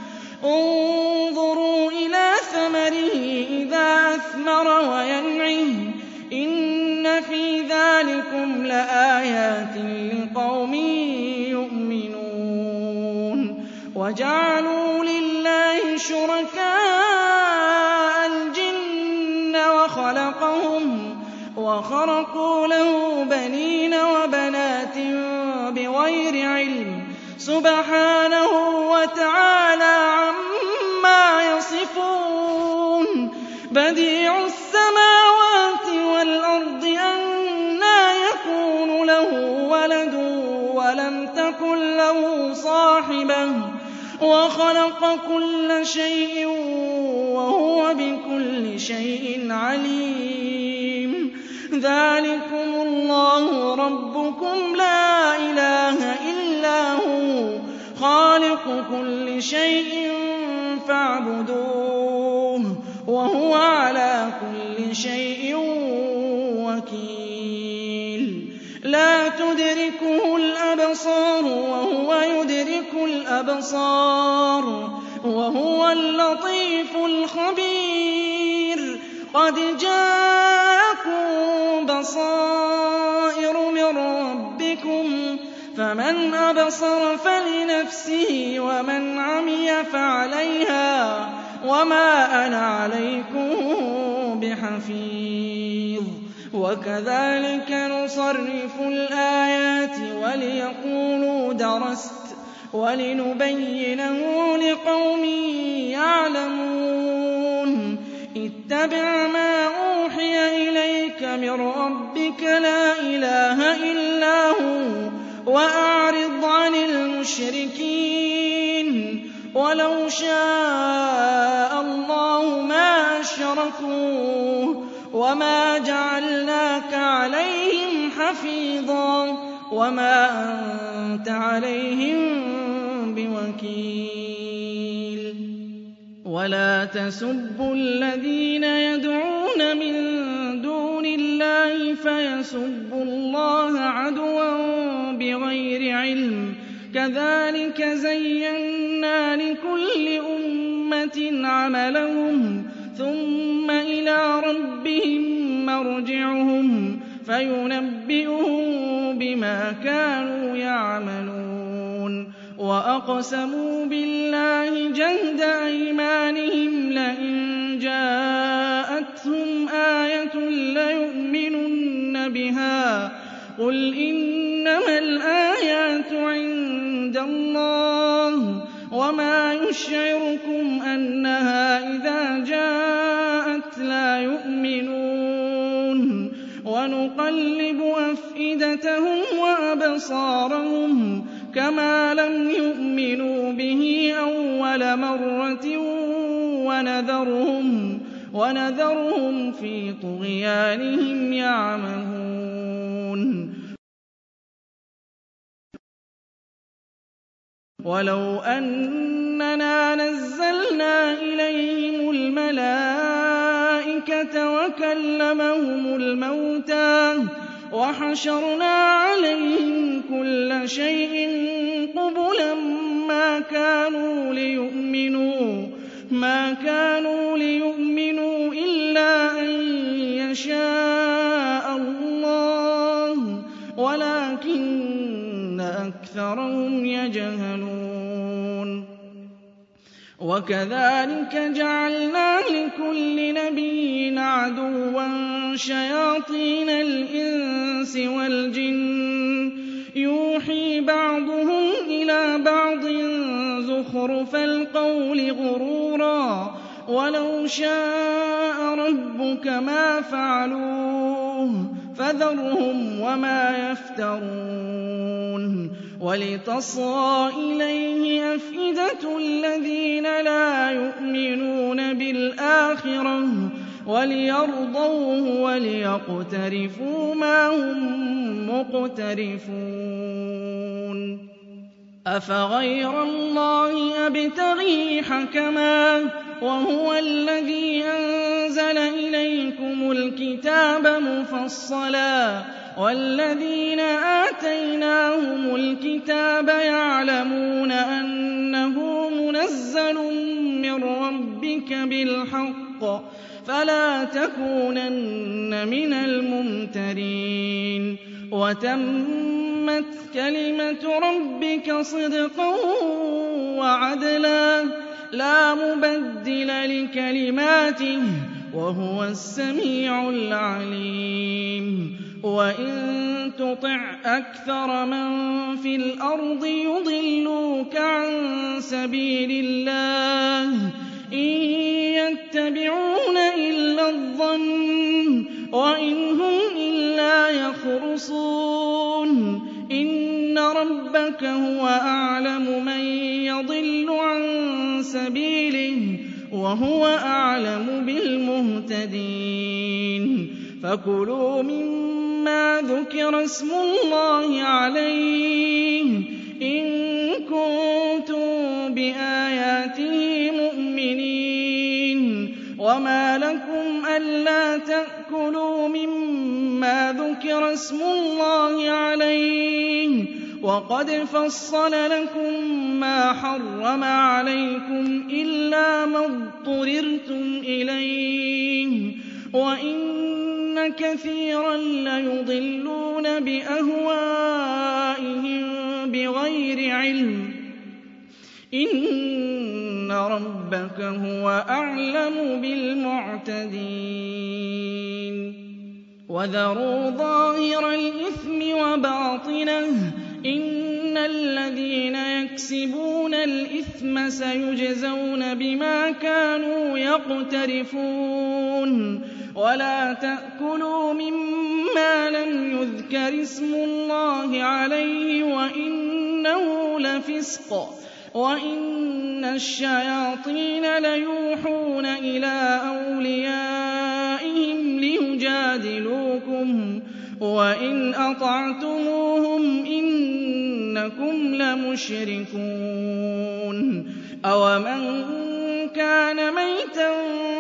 انظروا إلى ثمره إذا أثمر وينعه إن في ذلكم لآيات لقوم يؤمنون وجعلوا لله شركاء الجن وخلقهم وخرقوا له بنين وبنات بغير علم سبحانه وتعالى عما يصفون بديع السماوات والأرض أنى يكون له ولد ولم تكن له صاحبة وخلق كل شيء وهو بكل شيء عليم ذلكم الله ربكم لا إله إلا هو خالق كل شيء فاعبدوه وهو على كل شيء وكيل لا تدركه الأبصار وهو يدرك الأبصار وهو اللطيف الخبير قد جاءكم بصائر من ربكم فمن أبصر فلنفسه ومن عمي فعليها وما أنا عليكم بحفيظ وَكَذَٰلِكَ نُصَرِّفُ الْآيَاتِ وَلِيَقُولُوا دَرَسْتَ وَلِنُبَيِّنَهُ لِقَوْمٍ يَعْلَمُونَ اتَّبِعْ مَا أُوحِيَ إِلَيْكَ مِن رَّبِّكَ لَا إِلَٰهَ إِلَّا هُوَ وَأَعْرِضْ عَنِ الْمُشْرِكِينَ وَلَوْ شَاءَ اللَّهُ مَا أَشْرَكُوا وَمَا جَعَلْنَاكَ عَلَيْهِمْ حَفِيظًا وَمَا أَنتَ عَلَيْهِم بِوَكِيلٍ وَلَا تَسُبُّوا الَّذِينَ يَدْعُونَ مِن دُونِ اللَّهِ فَيَسُبُّوا اللَّهَ عَدْوًا بِغَيْرِ عِلْمٍ ۗ كَذَٰلِكَ زَيَّنَّا لِكُلِّ أُمَّةٍ عَمَلَهُمْ ثُمَّ إِلَىٰ رَبِّهِم مَّرْجِعُهُمْ فَيُنَبِّئُهُم بِمَا كَانُوا يَعْمَلُونَ وَأَقْسَمُوا بِاللَّهِ جَهْدَ أَيْمَانِهِمْ لَئِن جَاءَتْهُمْ آيَةٌ لَّيُؤْمِنُنَّ بِهَا ۚ قُلْ إِنَّمَا الْآيَاتُ عِندَ اللَّهِ وَمَا يُشْعِرُكُمْ أَنَّهَا إِذَا جَاءَتْ لَا يُؤْمِنُونَ وَنُقَلِّبُ أَفْئِدَتَهُمْ وَأَبْصَارَهُمْ كَمَا لَمْ يُؤْمِنُوا بِهِ أَوَّلَ مَرَّةٍ وَنَذَرُهُمْ فِي طُغْيَانِهِمْ يَعْمَهُونَ وَلَوْ أَنَّنَا نَزَّلْنَا إِلَيْهِمُ الْمَلَائِكَةَ وَكَلَّمَهُمُ الْمَوْتَىٰ وَحَشَرْنَا عَلَيْهِمْ كُلَّ شَيْءٍ قُبُلًا ما كانوا ليؤمنوا إِلَّا أَن يَشَاءَ اللَّهُ وَلَٰكِنَّ أَكْثَرَهُمْ يَجْهَلُونَ وَكَذَٰلِكَ جَعَلْنَا لِكُلِّ نَبِيٍّ عَدُوًّا شَيَاطِينَ الْإِنسِ وَالْجِنِّ يُوحِي بَعْضُهُمْ إِلَىٰ بَعْضٍ زُخْرُفَ الْقَوْلِ غُرُورًا وَلَوْ شَاءَ رَبُّكَ مَا فَعَلُوهُ فَذَرْهُمْ وَمَا يَفْتَرُونَ وَلِتَصْغَىٰ إِلَيْهِ أَفْئِدَةُ الَّذِينَ لَا يُؤْمِنُونَ بِالْآخِرَةِ وَلِيَرْضَوْهُ وَلِيَقْتَرِفُوا مَا هُم مُّقْتَرِفُونَ أَفَغَيْرَ اللَّهِ أَبْتَغِي حَكَمًا وَهُوَ الَّذِي أَنزَلَ إِلَيْكُمُ الْكِتَابَ مُفَصَّلًا وَالَّذِينَ آتَيْنَاهُمُ الْكِتَابَ يَعْلَمُونَ أَنَّهُ مُنَزَّلٌ مِّن رَّبِّكَ بِالْحَقِّ فَلَا تَكُونَنَّ مِنَ الْمُمْتَرِينَ وَتَمَّتْ كَلِمَةُ رَبِّكَ صِدْقًا وَعَدْلًا لَّا مُبَدِّلَ لِكَلِمَاتِهِ وَهُوَ السَّمِيعُ الْعَلِيمُ وَإِن تُطِعْ أَكْثَرَ مَن فِي الْأَرْضِ يُضِلُّوكَ عَن سَبِيلِ اللَّهِ إِن يَتَّبِعُونَ إِلَّا الظَّنَّ وَإِنْ هُمْ إِلَّا يَخْرُصُونَ إِنَّ رَبَّكَ هُوَ أَعْلَمُ مَن يَضِلُّ عَن سَبِيلِهِ وَهُوَ أَعْلَمُ بِالْمُهْتَدِينَ فَكُلُوا مِمَّا ذُكِرَ اسْمُ اللَّهِ عَلَيْهِ إِن كُنتُم بِآيَاتِهِ مُؤْمِنِينَ وَمَا لَكُمْ أَلَّا تَأْكُلُوا مِمَّا ذُكِرَ اسْمُ اللَّهِ عَلَيْهِ وَقَدْ فَصَّلَ لَكُم مَّا حَرَّمَ عَلَيْكُمْ إِلَّا مَا اضْطُرِرْتُمْ إِلَيْهِ وَإِنَّ كَثِيرًا لَّيُضِلُّونَ بِأَهْوَائِهِم بِغَيْرِ عِلْمٍ إِنَّ رَبَّكَ هُوَ أَعْلَمُ بِالْمُعْتَدِينَ وَذَرُوا ظَاهِرَ الْإِثْمِ وَبَاطِنَهُ ۚ إِنَّ الَّذِينَ يَكْسِبُونَ الْإِثْمَ سَيُجْزَوْنَ بِمَا كَانُوا يَقْتَرِفُونَ وَلَا تَأْكُلُوا مِمَّا لَمْ يُذْكَرِ اسْمُ اللَّهِ عَلَيْهِ وَإِنَّهُ لَفِسْقٌ وَإِنَّ الشَّيَاطِينَ لَيُوحُونَ إِلَىٰ أَوْلِيَائِهِمْ لِيُجَادِلُوكُمْ وَإِنْ أَطَعْتُمُوهُمْ إِنَّكُمْ لَمُشْرِكُونَ أَوَمَن كَانَ مَيْتًا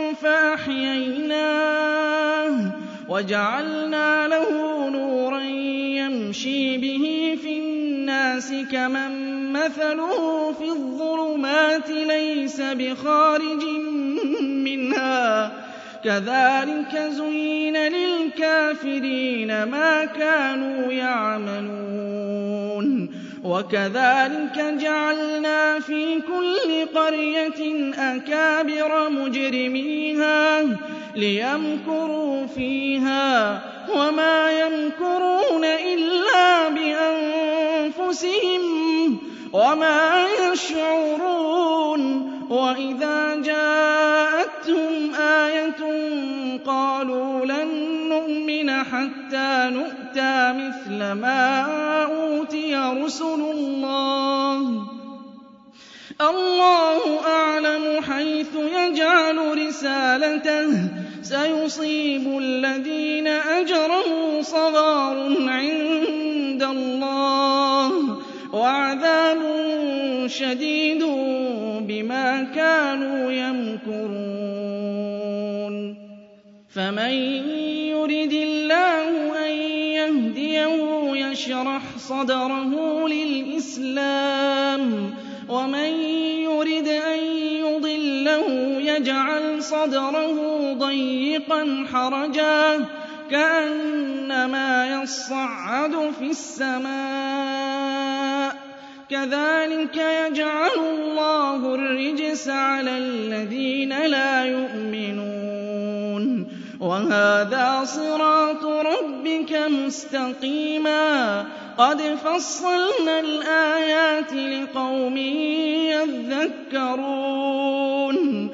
فَأَحْيَيْنَاهُ وَجَعَلْنَا لَهُ نُورًا يَمْشِي بِهِ فِي النَّاسِ كَمَن مَّثَلُهُ فِي الظُّلُمَاتِ لَيْسَ بِخَارِجٍ مِّنْهَا ۚ كَذَٰلِكَ زُيِّنَ لِلْكَافِرِينَ مَا كَانُوا يَعْمَلُونَ وَكَذَٰلِكَ جَعَلْنَا فِي كُلِّ قَرْيَةٍ أَكَابِرَ مُجْرِمِيهَا لِيَمْكُرُوا فِيهَا وَمَا يَمْكُرُونَ إِلَّا بِأَنفُسِهِمْ وَمَا يَشْعُرُونَ وَإِذَا جَاءَتْهُمْ آيَةٌ قَالُوا لَن نُّؤْمِنَ حَتَّىٰ نُؤْتَىٰ مِثْلَ مَا أُوتِيَ رُسُلُ اللَّهِ ۘ اللَّهُ أَعْلَمُ حَيْثُ يَجْعَلُ رِسَالَتَهُ ۗ سَيُصِيبُ الَّذِينَ أَجْرَمُوا صَغَارٌ عِندَ اللَّهِ وَعَذَابٌ شَدِيدٌ بِمَا كَانُوا يَمْكُرُونَ فَمَن يُرِدِ اللَّهُ أَن يَهْدِيَهُ يَشْرَحْ صَدْرَهُ لِلْإِسْلَامِ وَمَن يُرِدْ أَن يُضِلَّهُ يَجْعَلْ صَدْرَهُ ضَيِّقًا حَرَجًا كَأَنَّمَا يَصَّعَّدُ فِي السَّمَاءِ ۚ كَذَٰلِكَ يَجْعَلُ اللَّهُ الرِّجْسَ عَلَى الَّذِينَ لَا يُؤْمِنُونَ وَهَٰذَا صِرَاطُ رَبِّكَ مُسْتَقِيمًا ۗ قَدْ فَصَّلْنَا الْآيَاتِ لِقَوْمٍ يَذَّكَّرُونَ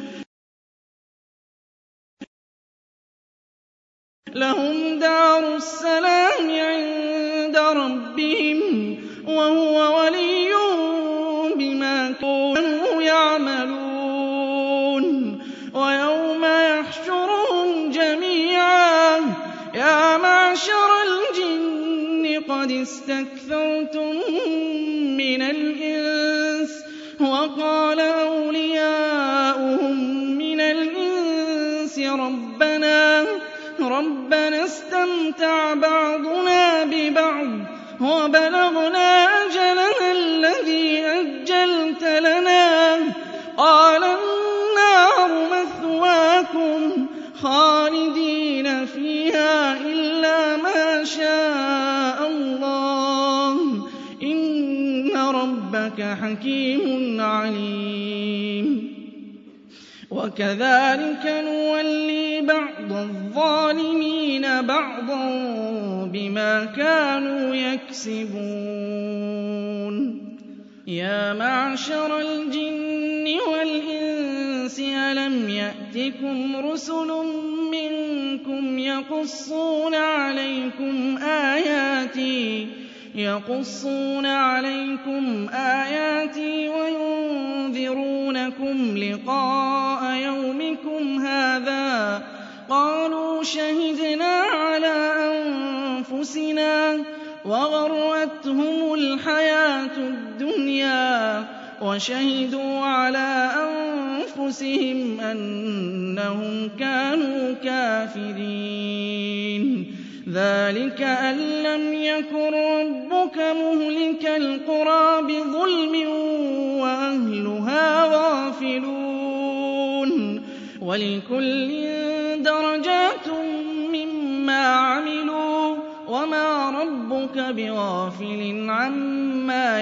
لَهُمْ دَارُ السَّلَامِ عِندَ رَبِّهِمْ وَهُوَ وَلِيُّهُم بِمَا كَانُوا يَعْمَلُونَ وَيَوْمَ يَحْشُرُهُمْ جَمِيعًا يَا مَعْشَرَ الْجِنِّ قَدِ اسْتَكْثَرْتُم مِّنَ الْإِنسِ وَقَالَ أَوْلِيَاؤُهُم مِّنَ الْإِنسِ رَبَّنَا اسْتَمْتَعَ بَعْضُنَا بِبَعْضٍ وَبَلَغْنَا أَجَلَنَا الَّذِي أَجَّلْتَ لَنَا ۚ قَالَ النَّارُ مَثْوَاكُمْ خَالِدِينَ فِيهَا إِلَّا مَا شَاءَ اللَّهُ ۗ إِنَّ رَبَّكَ حَكِيمٌ عَلِيمٌ وَكَذَٰلِكَ نُوَلِّي بَعْضَ الظَّالِمِينَ بَعْضًا بِمَا كَانُوا يَكْسِبُونَ يَا مَعْشَرَ الْجِنِّ وَالْإِنسِ أَلَمْ يَأْتِكُمْ رُسُلٌ مِّنكُمْ يَقُصُّونَ عَلَيْكُمْ آيَاتِي وَيُنذِرُونَكُمْ لِقَاءَ يَوْمِكُمْ هَٰذَا ۚ قَالُوا شَهِدْنَا عَلَىٰ أَنفُسِنَا وَغَرَّتْهُمُ الْحَيَاةُ الدُّنْيَا وَشَهِدُوا عَلَىٰ أَنفُسِهِمْ أَنَّهُمْ كَانُوا كَافِرِينَ ذَٰلِكَ أَن لَّمْ يَكُن رَّبُّكَ مُهْلِكَ الْقُرَىٰ بِظُلْمٍ وَأَهْلُهَا غَافِلُونَ وَلِكُلٍّ دَرَجَاتٌ مِّمَّا عَمِلُوا وَمَا رَبُّكَ بِغَافِلٍ عَمَّا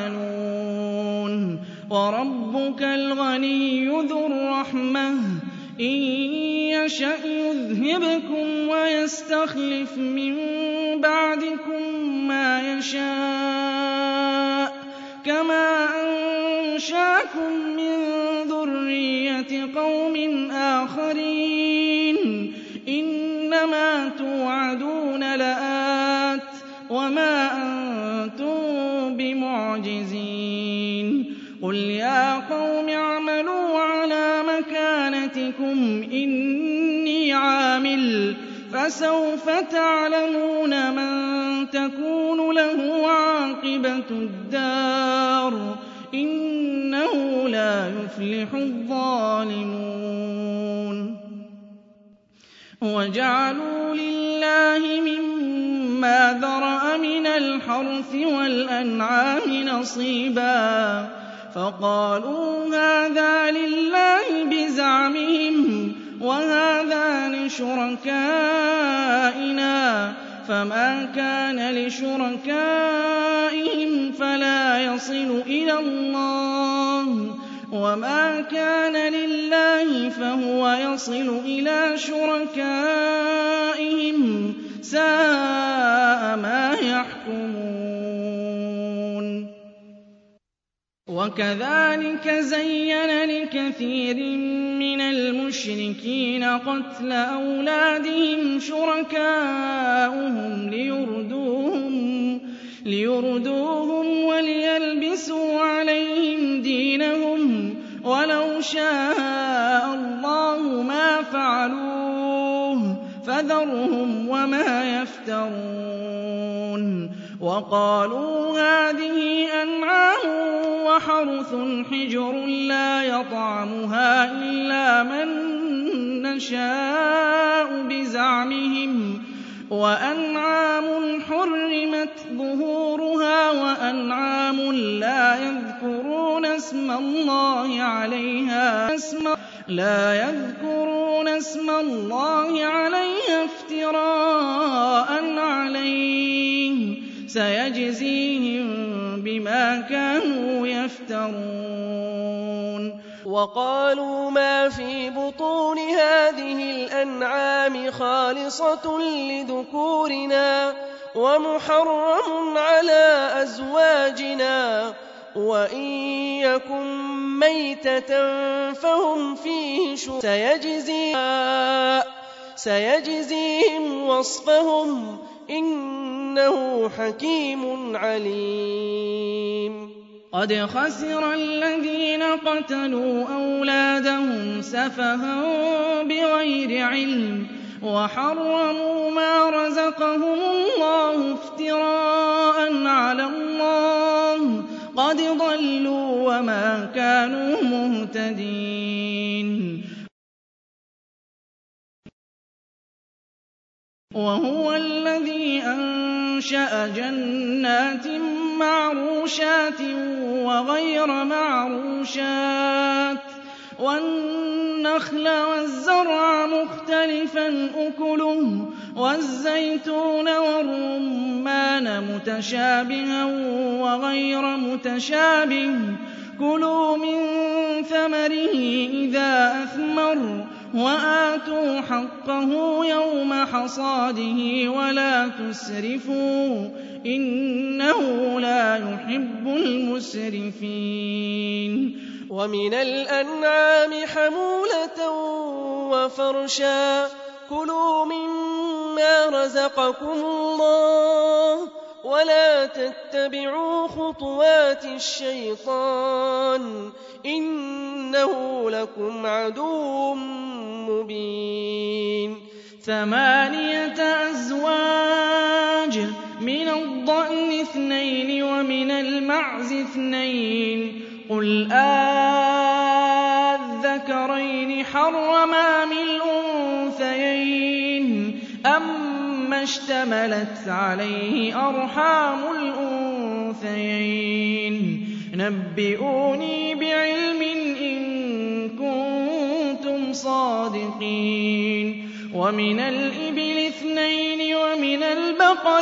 يَعْمَلُونَ وَرَبُّكَ الْغَنِيُّ ذُو الرَّحْمَةِ إِن يَشَأْ يُذْهِبْكُمْ وَيَسْتَخْلِفْ مِن بَعْدِكُم مَّا يَشَاءُ كَمَا أَنشَأَكُم مِّن ذُرِّيَّةِ قَوْمٍ آخَرِينَ إِنَّمَا تُوعَدُونَ لَآتٍ وَمَا أَنتُم بِمُعْجِزِينَ قُلْ يَا قَوْمِ اعْمَلُوا عَلَىٰ مَكَانَتِكُمْ إِنِّي عَامِلٌ فَسَوْفَ تَعْلَمُونَ مَن تَكُونُ لَهُ عَاقِبَةُ الدَّارِ ۗ إِنَّهُ لَا يُفْلِحُ الظَّالِمُونَ وَجَعَلُوا لِلَّهِ مِمَّا ذَرَأَ مِنَ الْحَرْثِ وَالْأَنْعَامِ نَصِيبًا فَقَالُوا هَٰذَا لِلَّهِ بِزَعْمِهِمْ وَهَٰذَا لِشُرَكَائِنَا فَمَا كَانَ لِشُرَكَائِهِمْ فَلَا يَصِلُ إِلَى اللَّهِ وَمَا كَانَ لِلَّهِ فَهُوَ يَصِلُ إِلَىٰ شُرَكَائِهِمْ ۗ سَاءَ مَا يَحْكُمُونَ وَكَذَٰلِكَ زَيَّنَ لِكَثِيرٍ مِّنَ الْمُشْرِكِينَ قَتْلَ أَوْلَادِهِمْ شُرَكَاؤُهُمْ لِيُرْدُوهُمْ وَلِيَلْبِسُوا عَلَيْهِمْ دِينَهُمْ ۖ وَلَوْ شَاءَ اللَّهُ مَا فَعَلُوهُ فَذَرْهُمْ وَمَا يَفْتَرُونَ وَقَالُوا هَٰذِهِ أَنْعَامٌ وَحَرْثٌ حِجْرٌ لَّا يَطْعَمُهَا إِلَّا مَن نَّشَاءُ بِزَعْمِهِمْ وَأَنْعَامٌ حُرِّمَتْ ظُهُورُهَا وَأَنْعَامٌ لَّا يَذْكُرُونَ اسْمَ اللَّهِ عَلَيْهَا افْتِرَاءً عَلَيْهِ ۚ سَيَجْزِيهِم بِمَا كَانُوا يَفْتَرُونَ وَقَالُوا مَا فِي بُطُونِ هَٰذِهِ الْأَنْعَامِ خَالِصَةٌ لِّذُكُورِنَا وَمُحَرَّمٌ عَلَىٰ أَزْوَاجِنَا وَإِن يَكُن مَّيْتَةً فَهُمْ فِيهِ شُرَكَاءُ سَيَجْزِيهِمْ وَصْفَهُمْ ۚ إِنَّهُ حَكِيمٌ عَلِيمٌ قَدْ خَسِرَ الَّذِينَ قَتَلُوا أَوْلَادَهُمْ سَفَهًا بِغَيْرِ عِلْمٍ وَحَرَّمُوا مَا رَزَقَهُمُ اللَّهُ افْتِرَاءً عَلَى اللَّهِ ۚ قَدْ ضَلُّوا وَمَا كَانُوا مُهْتَدِينَ وَهُوَ الَّذِي أَنشَأَ جَنَّاتٍ مَّعْرُوشَاتٍ وَغَيْرَ مَعْرُوشَاتٍ وَالنَّخْلَ وَالزَّرْعَ مُخْتَلِفًا أُكُلُهُ وَالزَّيْتُونَ وَالرُّمَّانَ مُتَشَابِهًا وَغَيْرَ مُتَشَابِهٍ ۚ كُلُوا مِن ثَمَرِهِ إِذَا أَثْمَرَ وَآتُوا حَقَّهُ يَوْمَ حَصَادِهِ وَلَا تُسْرِفُوا ۚ إِنَّهُ لَا يُحِبُّ الْمُسْرِفِينَ وَمِنَ الْأَنْعَامِ حَمُولَةً وَفَرْشًا ۚ كُلُوا مِمَّا رَزَقَكُمُ اللَّهُ وَلَا تَتَّبِعُوا خُطُوَاتِ الشَّيْطَانِ ۚ إِنَّهُ لَكُمْ عَدُوٌّ مُّبِينٌ 8 أزواج من الضأن 2 ومن المعز 2 قُلْ آلذَّكَرَيْنِ حَرَّمَ أَمِ الْأُنثَيَيْنِ أَمَّا اشْتَمَلَتْ عَلَيْهِ أَرْحَامُ الْأُنثَيَيْنِ نَبِّئُونِي بِعِلْمٍ إِن كُنتُمْ صَادِقِينَ وَمِنَ الْإِبِلِ 2 وَمِنَ الْبَقَرِ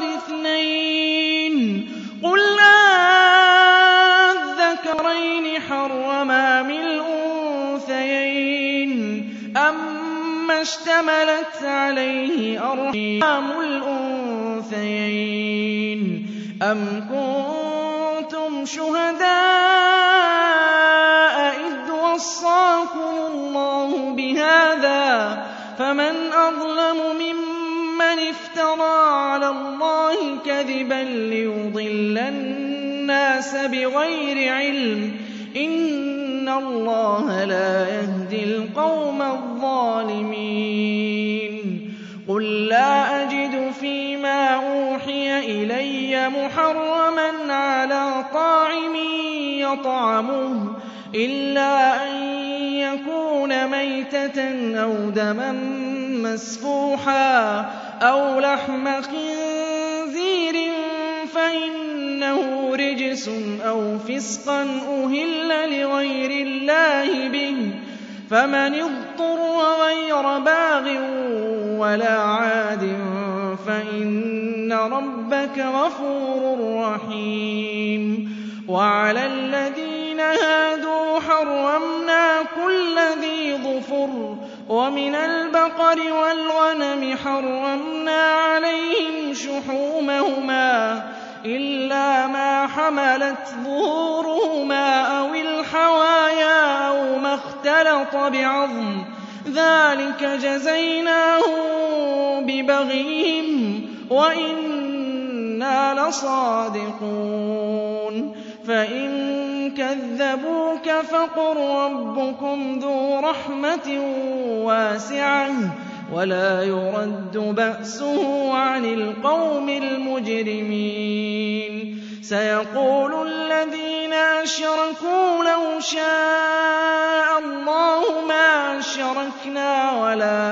2 قُلْ الذَّكَرَيْنِ حَرَّمَ أَمِ الْأُنثَيَيْنِ أَمَّا اشْتَمَلَتْ عَلَيْهِ أَرْحَامُ الْأُنثَيَيْنِ أَمْ كُنتُمْ شُهَدَاءَ إِذْ وَصَّاكُمُ اللَّهُ بِهَٰذَا ۚ فَمَنْ أَظْلَمُ مِمَّنِ افْتَرَىٰ عَلَى اللَّهِ كَذِبًا لِّيُضِلَّ النَّاسَ بِغَيْرِ عِلْمٍ ۗ إِنَّ اللَّهَ لَا يَهْدِي الْقَوْمَ الظَّالِمِينَ قُل لَّا أَجِدُ فِيمَا أُوحِيَ إِلَيَّ مُحَرَّمًا عَلَىٰ طَاعِمٍ يَطْعَمُهُ إِلَّا أَن يَكُونَ مَيْتَةً أَوْ دَمًا مَّسْفُوحًا أَوْ لَحْمَ خِنزِيرٍ فَإِنَّهُ رِجْسٌ أَوْ فِسْقًا أُهِلَّ لِغَيْرِ اللَّهِ بِهِ ۚ فَمَنِ اضْطُرَّ غَيْرَ بَاغٍ وَلَا عَادٍ فَإِنَّ رَبَّكَ غَفُورٌ رَّحِيمٌ وَعَلَى الَّذِينَ هَادُوا حَرَّمْنَا كُلَّ ذِي ظُفُرٍ ۖ وَمِنَ الْبَقَرِ وَالْغَنَمِ حَرَّمْنَا عَلَيْهِمْ شُحُومَهُمَا إِلَّا مَا حَمَلَتْ ظُهُورُهُمَا أَوِ الْحَوَايَا أَوْ مَا اخْتَلَطَ بِعَظْمٍ ۚ ذَٰلِكَ جَزَيْنَاهُم بِبَغْيِهِمْ ۖ وَإِنَّا لَصَادِقُونَ فَإِن كَذَّبُوكَ فَقُل رَّبُّكُمْ ذُو رَحْمَةٍ وَاسِعَةٍ وَلَا يُرَدُّ بَأْسُهُ عَنِ الْقَوْمِ الْمُجْرِمِينَ سَيَقُولُ الَّذِينَ أَشْرَكُوا لَوْ شَاءَ اللَّهُ مَا أَشْرَكْنَا وَلَا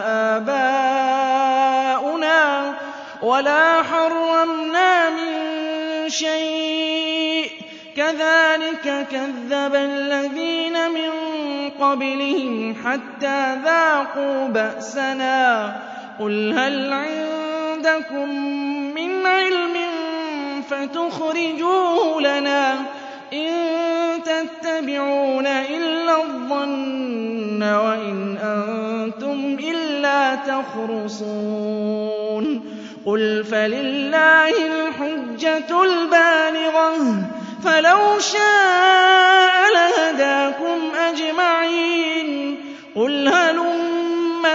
آبَاؤُنَا وَلَا حَرَّمْنَا مِن شَيْءٍ ۚ كَذَٰلِكَ كَذَّبَ الَّذِينَ مِن قَبْلِهِمْ حَتَّىٰ ذَاقُوا بَأْسَنَا قُلْ هَلْ عِندَكُم مِّنْ عِلْمٍ فَتُخْرِجُوهُ لَنَا ۖ إِن تَتَّبِعُونَ إِلَّا الظَّنَّ وَإِنْ أَنتُمْ إِلَّا تَخْرُصُونَ قُلْ فَلِلَّهِ الْحُجَّةُ الْبَالِغَةُ ۖ فَلَوْ شَاءَ لَهَدَاكُمْ أَجْمَعِينَ قُلْ هَلُمَّ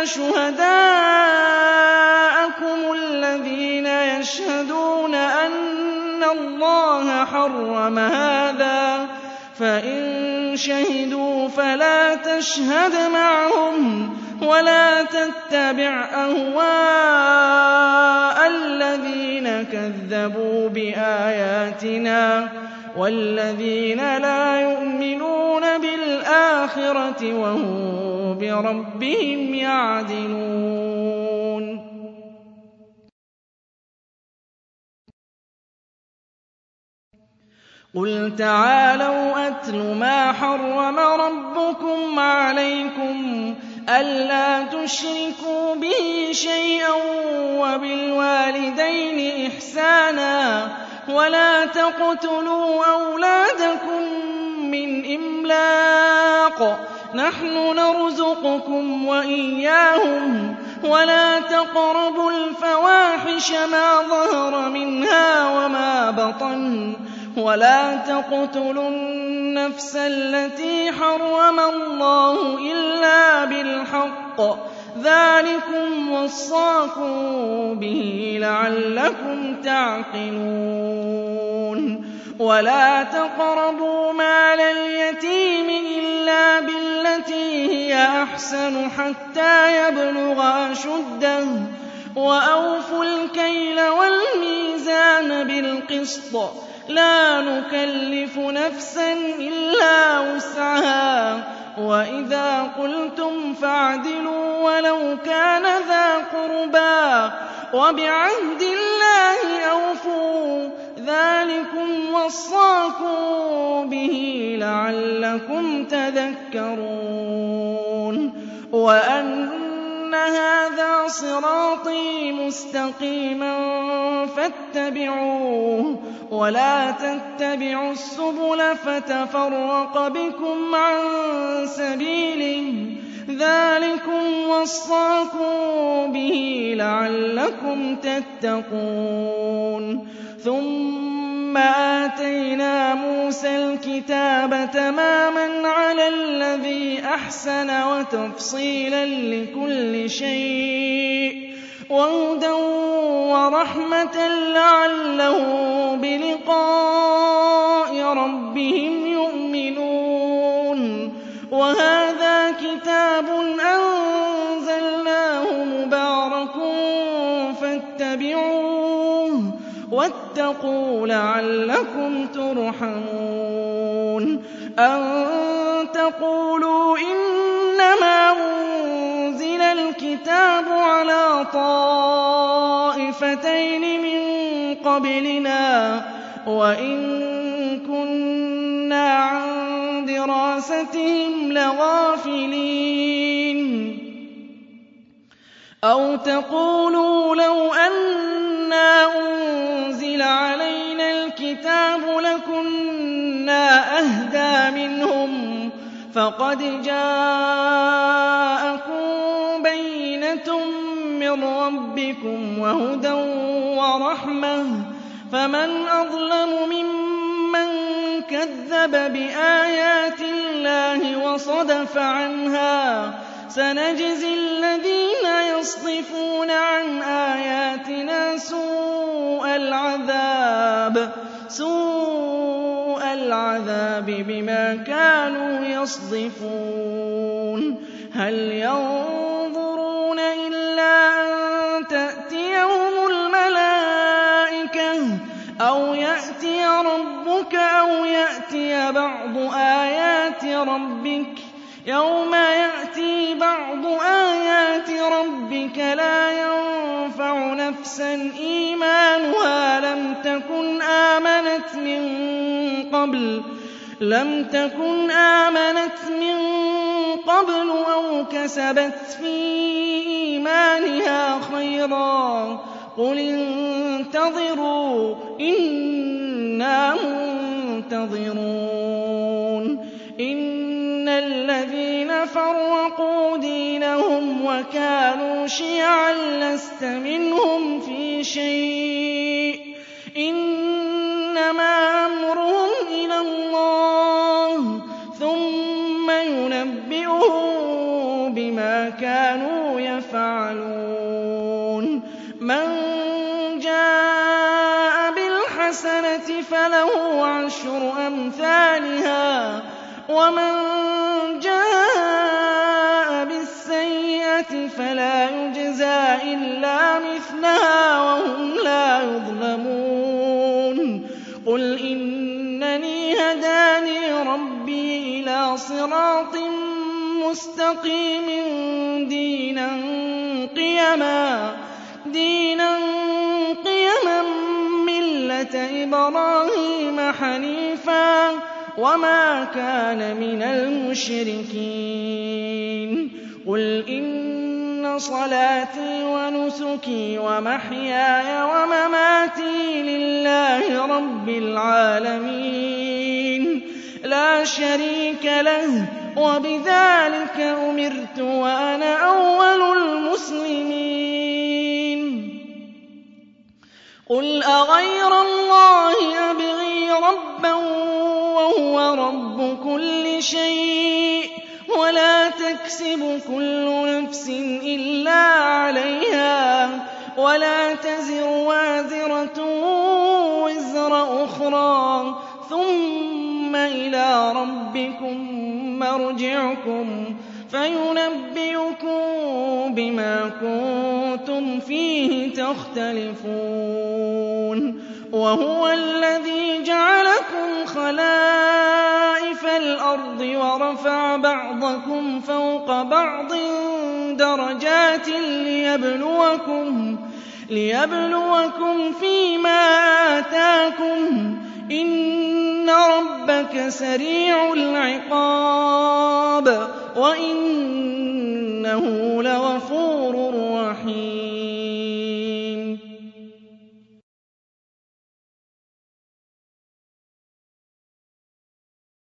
شُهَدَاءَكُمُ الَّذِينَ يَشْهَدُونَ أَنَّ اللَّهَ حَرَّمَ هَٰذَا ۖ فَإِن شَهِدُوا فَلَا تَشْهَدْ مَعَهُمْ وَلَا تَتَّبِعْ أَهْوَاءَ الَّذِينَ كَذَّبُوا بِآيَاتِنَا ۚ وَالَّذِينَ لَا يُؤْمِنُونَ بِالْآخِرَةِ وَهُم بِرَبِّهِمْ يَعْدِلُونَ قُلْ تَعَالَوْا أَتْلُ مَا حَرَّمَ رَبُّكُمْ عَلَيْكُمْ أَلَّا تُشْرِكُوا بِهِ شَيْئًا وَبِالْوَالِدَيْنِ إِحْسَانًا وَلَا تَقْتُلُوا أَوْلَادَكُم مِّنْ إِمْلَاقٍ نَّحْنُ نَرْزُقُكُمْ وَإِيَّاهُمْ وَلَا تَقْرَبُوا الْفَوَاحِشَ مَا ظَهَرَ مِنْهَا وَمَا بَطَنَ وَلَا تَقْتُلُوا النَّفْسَ الَّتِي حَرَّمَ اللَّهُ إِلَّا بِالْحَقِّ ۚ ذَٰلِكُمْ وَصَّاكُم بِهِ لَعَلَّكُمْ تَعْقِلُونَ وَلَا تَقْرَبُوا مَالَ الْيَتِيمِ إِلَّا بِالَّتِي هِيَ أَحْسَنُ حَتَّىٰ يَبْلُغَ أَشُدَّهُ ۖ وَأَوْفُوا الْكَيْلَ وَالْمِيزَانَ بِالْقِسْطِ ۖ لَا نُكَلِّفُ نَفْسًا إِلَّا وُسْعَهَا ۖ وَإِذَا قُلْتُمْ فَاعْدِلُوا وَلَوْ كَانَ ذَا قُرْبَىٰ ۖ وَبِعَهْدِ اللَّهِ أَوْفُوا ۚ ذَٰلِكُمْ وَصَّاكُم بِهِ لَعَلَّكُمْ تَذَكَّرُونَ وَأَنَّ هَٰذَا صِرَاطِي مُسْتَقِيمًا فَاتَّبِعُوهُ وَلَا تَتَّبِعُوا السُّبُلَ فَتَفَرَّقَ بِكُمْ عَن سَبِيلِهِ ۚ ذَٰلِكُمْ وَصَّاكُم بِهِ لَعَلَّكُمْ تَتَّقُونَ ثُمَّ آتَيْنَا مُوسَى الْكِتَابَ تَمَامًا عَلَى الَّذِي أَحْسَنَ وَتَفْصِيلًا لِّكُلِّ شَيْءٍ وَهُدًى وَرَحْمَةً لَّعَلَّهُم بِلِقَاءِ رَبِّهِمْ يُؤْمِنُونَ وَهَٰذَا كِتَابٌ أَنزَلْنَاهُ مُبَارَكٌ فَاتَّبِعُوهُ وَاتَّقُوا لَعَلَّكُمْ تُرْحَمُونَ أَن تَقُولُوا إِنَّمَا أُنزِلَ الْكِتَابُ عَلَىٰ طَائِفَتَيْنِ مِن قَبْلِنَا وَإِن كُنَّا عَن دِرَاسَتِهِمْ لَغَافِلِينَ أَوْ تَقُولُوا لَوْ أَنَّا أُنزِلَ عَلَيْنَا الْكِتَابُ لَكُنَّا أَهْدَىٰ مِنْهُمْ فَقَدْ جَاءَكُم بَيِّنَةٌ مِّن رَّبِّكُمْ وَهُدًى وَرَحْمَةٌ فَمَنْ أَظْلَمُ مِمَّن كَذَّبَ بِآيَاتِ اللَّهِ وَصَدَفَ عَنْهَا سَنَجْزِي الَّذِينَ يَصْدِفُونَ عَنْ آيَاتِنَا سُوءَ الْعَذَابِ بِمَا كَانُوا يَصْدِفُونَ هَلْ يَنظُرُونَ إِلَّا أَن تَأْتِيَهُمُ الْمَلَائِكَةُ أَوْ يَأْتِيَ رَبُّكَ أَوْ يَأْتِيَ بَعْضُ آيَاتِ رَبِّكَ يَوْمَ يَأْتِي بَعْضُ آيَاتِ رَبِّكَ لَا يَنفَعُ نَفْسًا إِيمَانُهَا لَمْ تَكُنْ آمَنَتْ مِن قَبْلُ أَوْ كَسَبَتْ فِي إِيمَانِهَا خَيْرًا قُلِ انتَظِرُوا إِنَّا مُنتَظِرُونَ إِنَّ الَّذِينَ فَرَّقُوا دِينَهُمْ وَكَانُوا شِيَعًا لَّسْتَ مِنْهُمْ فِي شَيْءٍ إِنَّمَا أَمْرُهُمْ إِلَى اللَّهِ ثُمَّ يُنَبِّئُهُم بِمَا كَانُوا يَفْعَلُونَ مَن جَاءَ بِالْحَسَنَةِ فَلَهُ عَشْرُ أَمْثَالِهَا وَمَن جَاءَ بِالسَّيِّئَةِ فَلَا يُجْزَىٰ إِلَّا مِثْلَهَا وَهُمْ لَا يُظْلَمُونَ قُلْ إِنَّنِي هَدَانِي رَبِّي إِلَىٰ صِرَاطٍ مُّسْتَقِيمٍ دِينًا قِيَمًا مِّلَّةَ إِبْرَاهِيمَ حَنِيفًا وَمَا كَانَ مِنَ الْمُشْرِكِينَ قُلْ إِنَّ صَلَاتِي وَنُسُكِي وَمَحْيَايَ وَمَمَاتِي لِلَّهِ رَبِّ الْعَالَمِينَ لَا شَرِيكَ لَهُ وَبِذَٰلِكَ أُمِرْتُ وَأَنَا أَوَّلُ الْمُسْلِمِينَ قُلْ أَغَيْرَ اللَّهِ أَبْغِي رَبًّا وَهُوَ رَبُّ كُلِّ شَيْءٍ وَلَا تَكْسِبُ كُلُّ نَفْسٍ إِلَّا عَلَيْهَا وَلَا تَزِرُ وَازِرَةٌ وِزْرَ أُخْرَىٰ ثُمَّ إِلَىٰ رَبِّكُم مَّرْجِعُكُمْ فَيُنَبِّئُكُم بِمَا كُنتُمْ فِيهِ تَخْتَلِفُونَ وَهُوَ الَّذِي جَعَلَكُمْ خَلَائِفَ الْأَرْضِ وَرَفَعَ بَعْضَكُمْ فَوْقَ بَعْضٍ دَرَجَاتٍ لِّيَبْلُوَكُمْ فِيمَا آتَاكُمْ ۗ إِنَّ رَبَّكَ سَرِيعُ الْعِقَابِ وَإِنَّهُ لَغَفُورٌ رَّحِيمٌ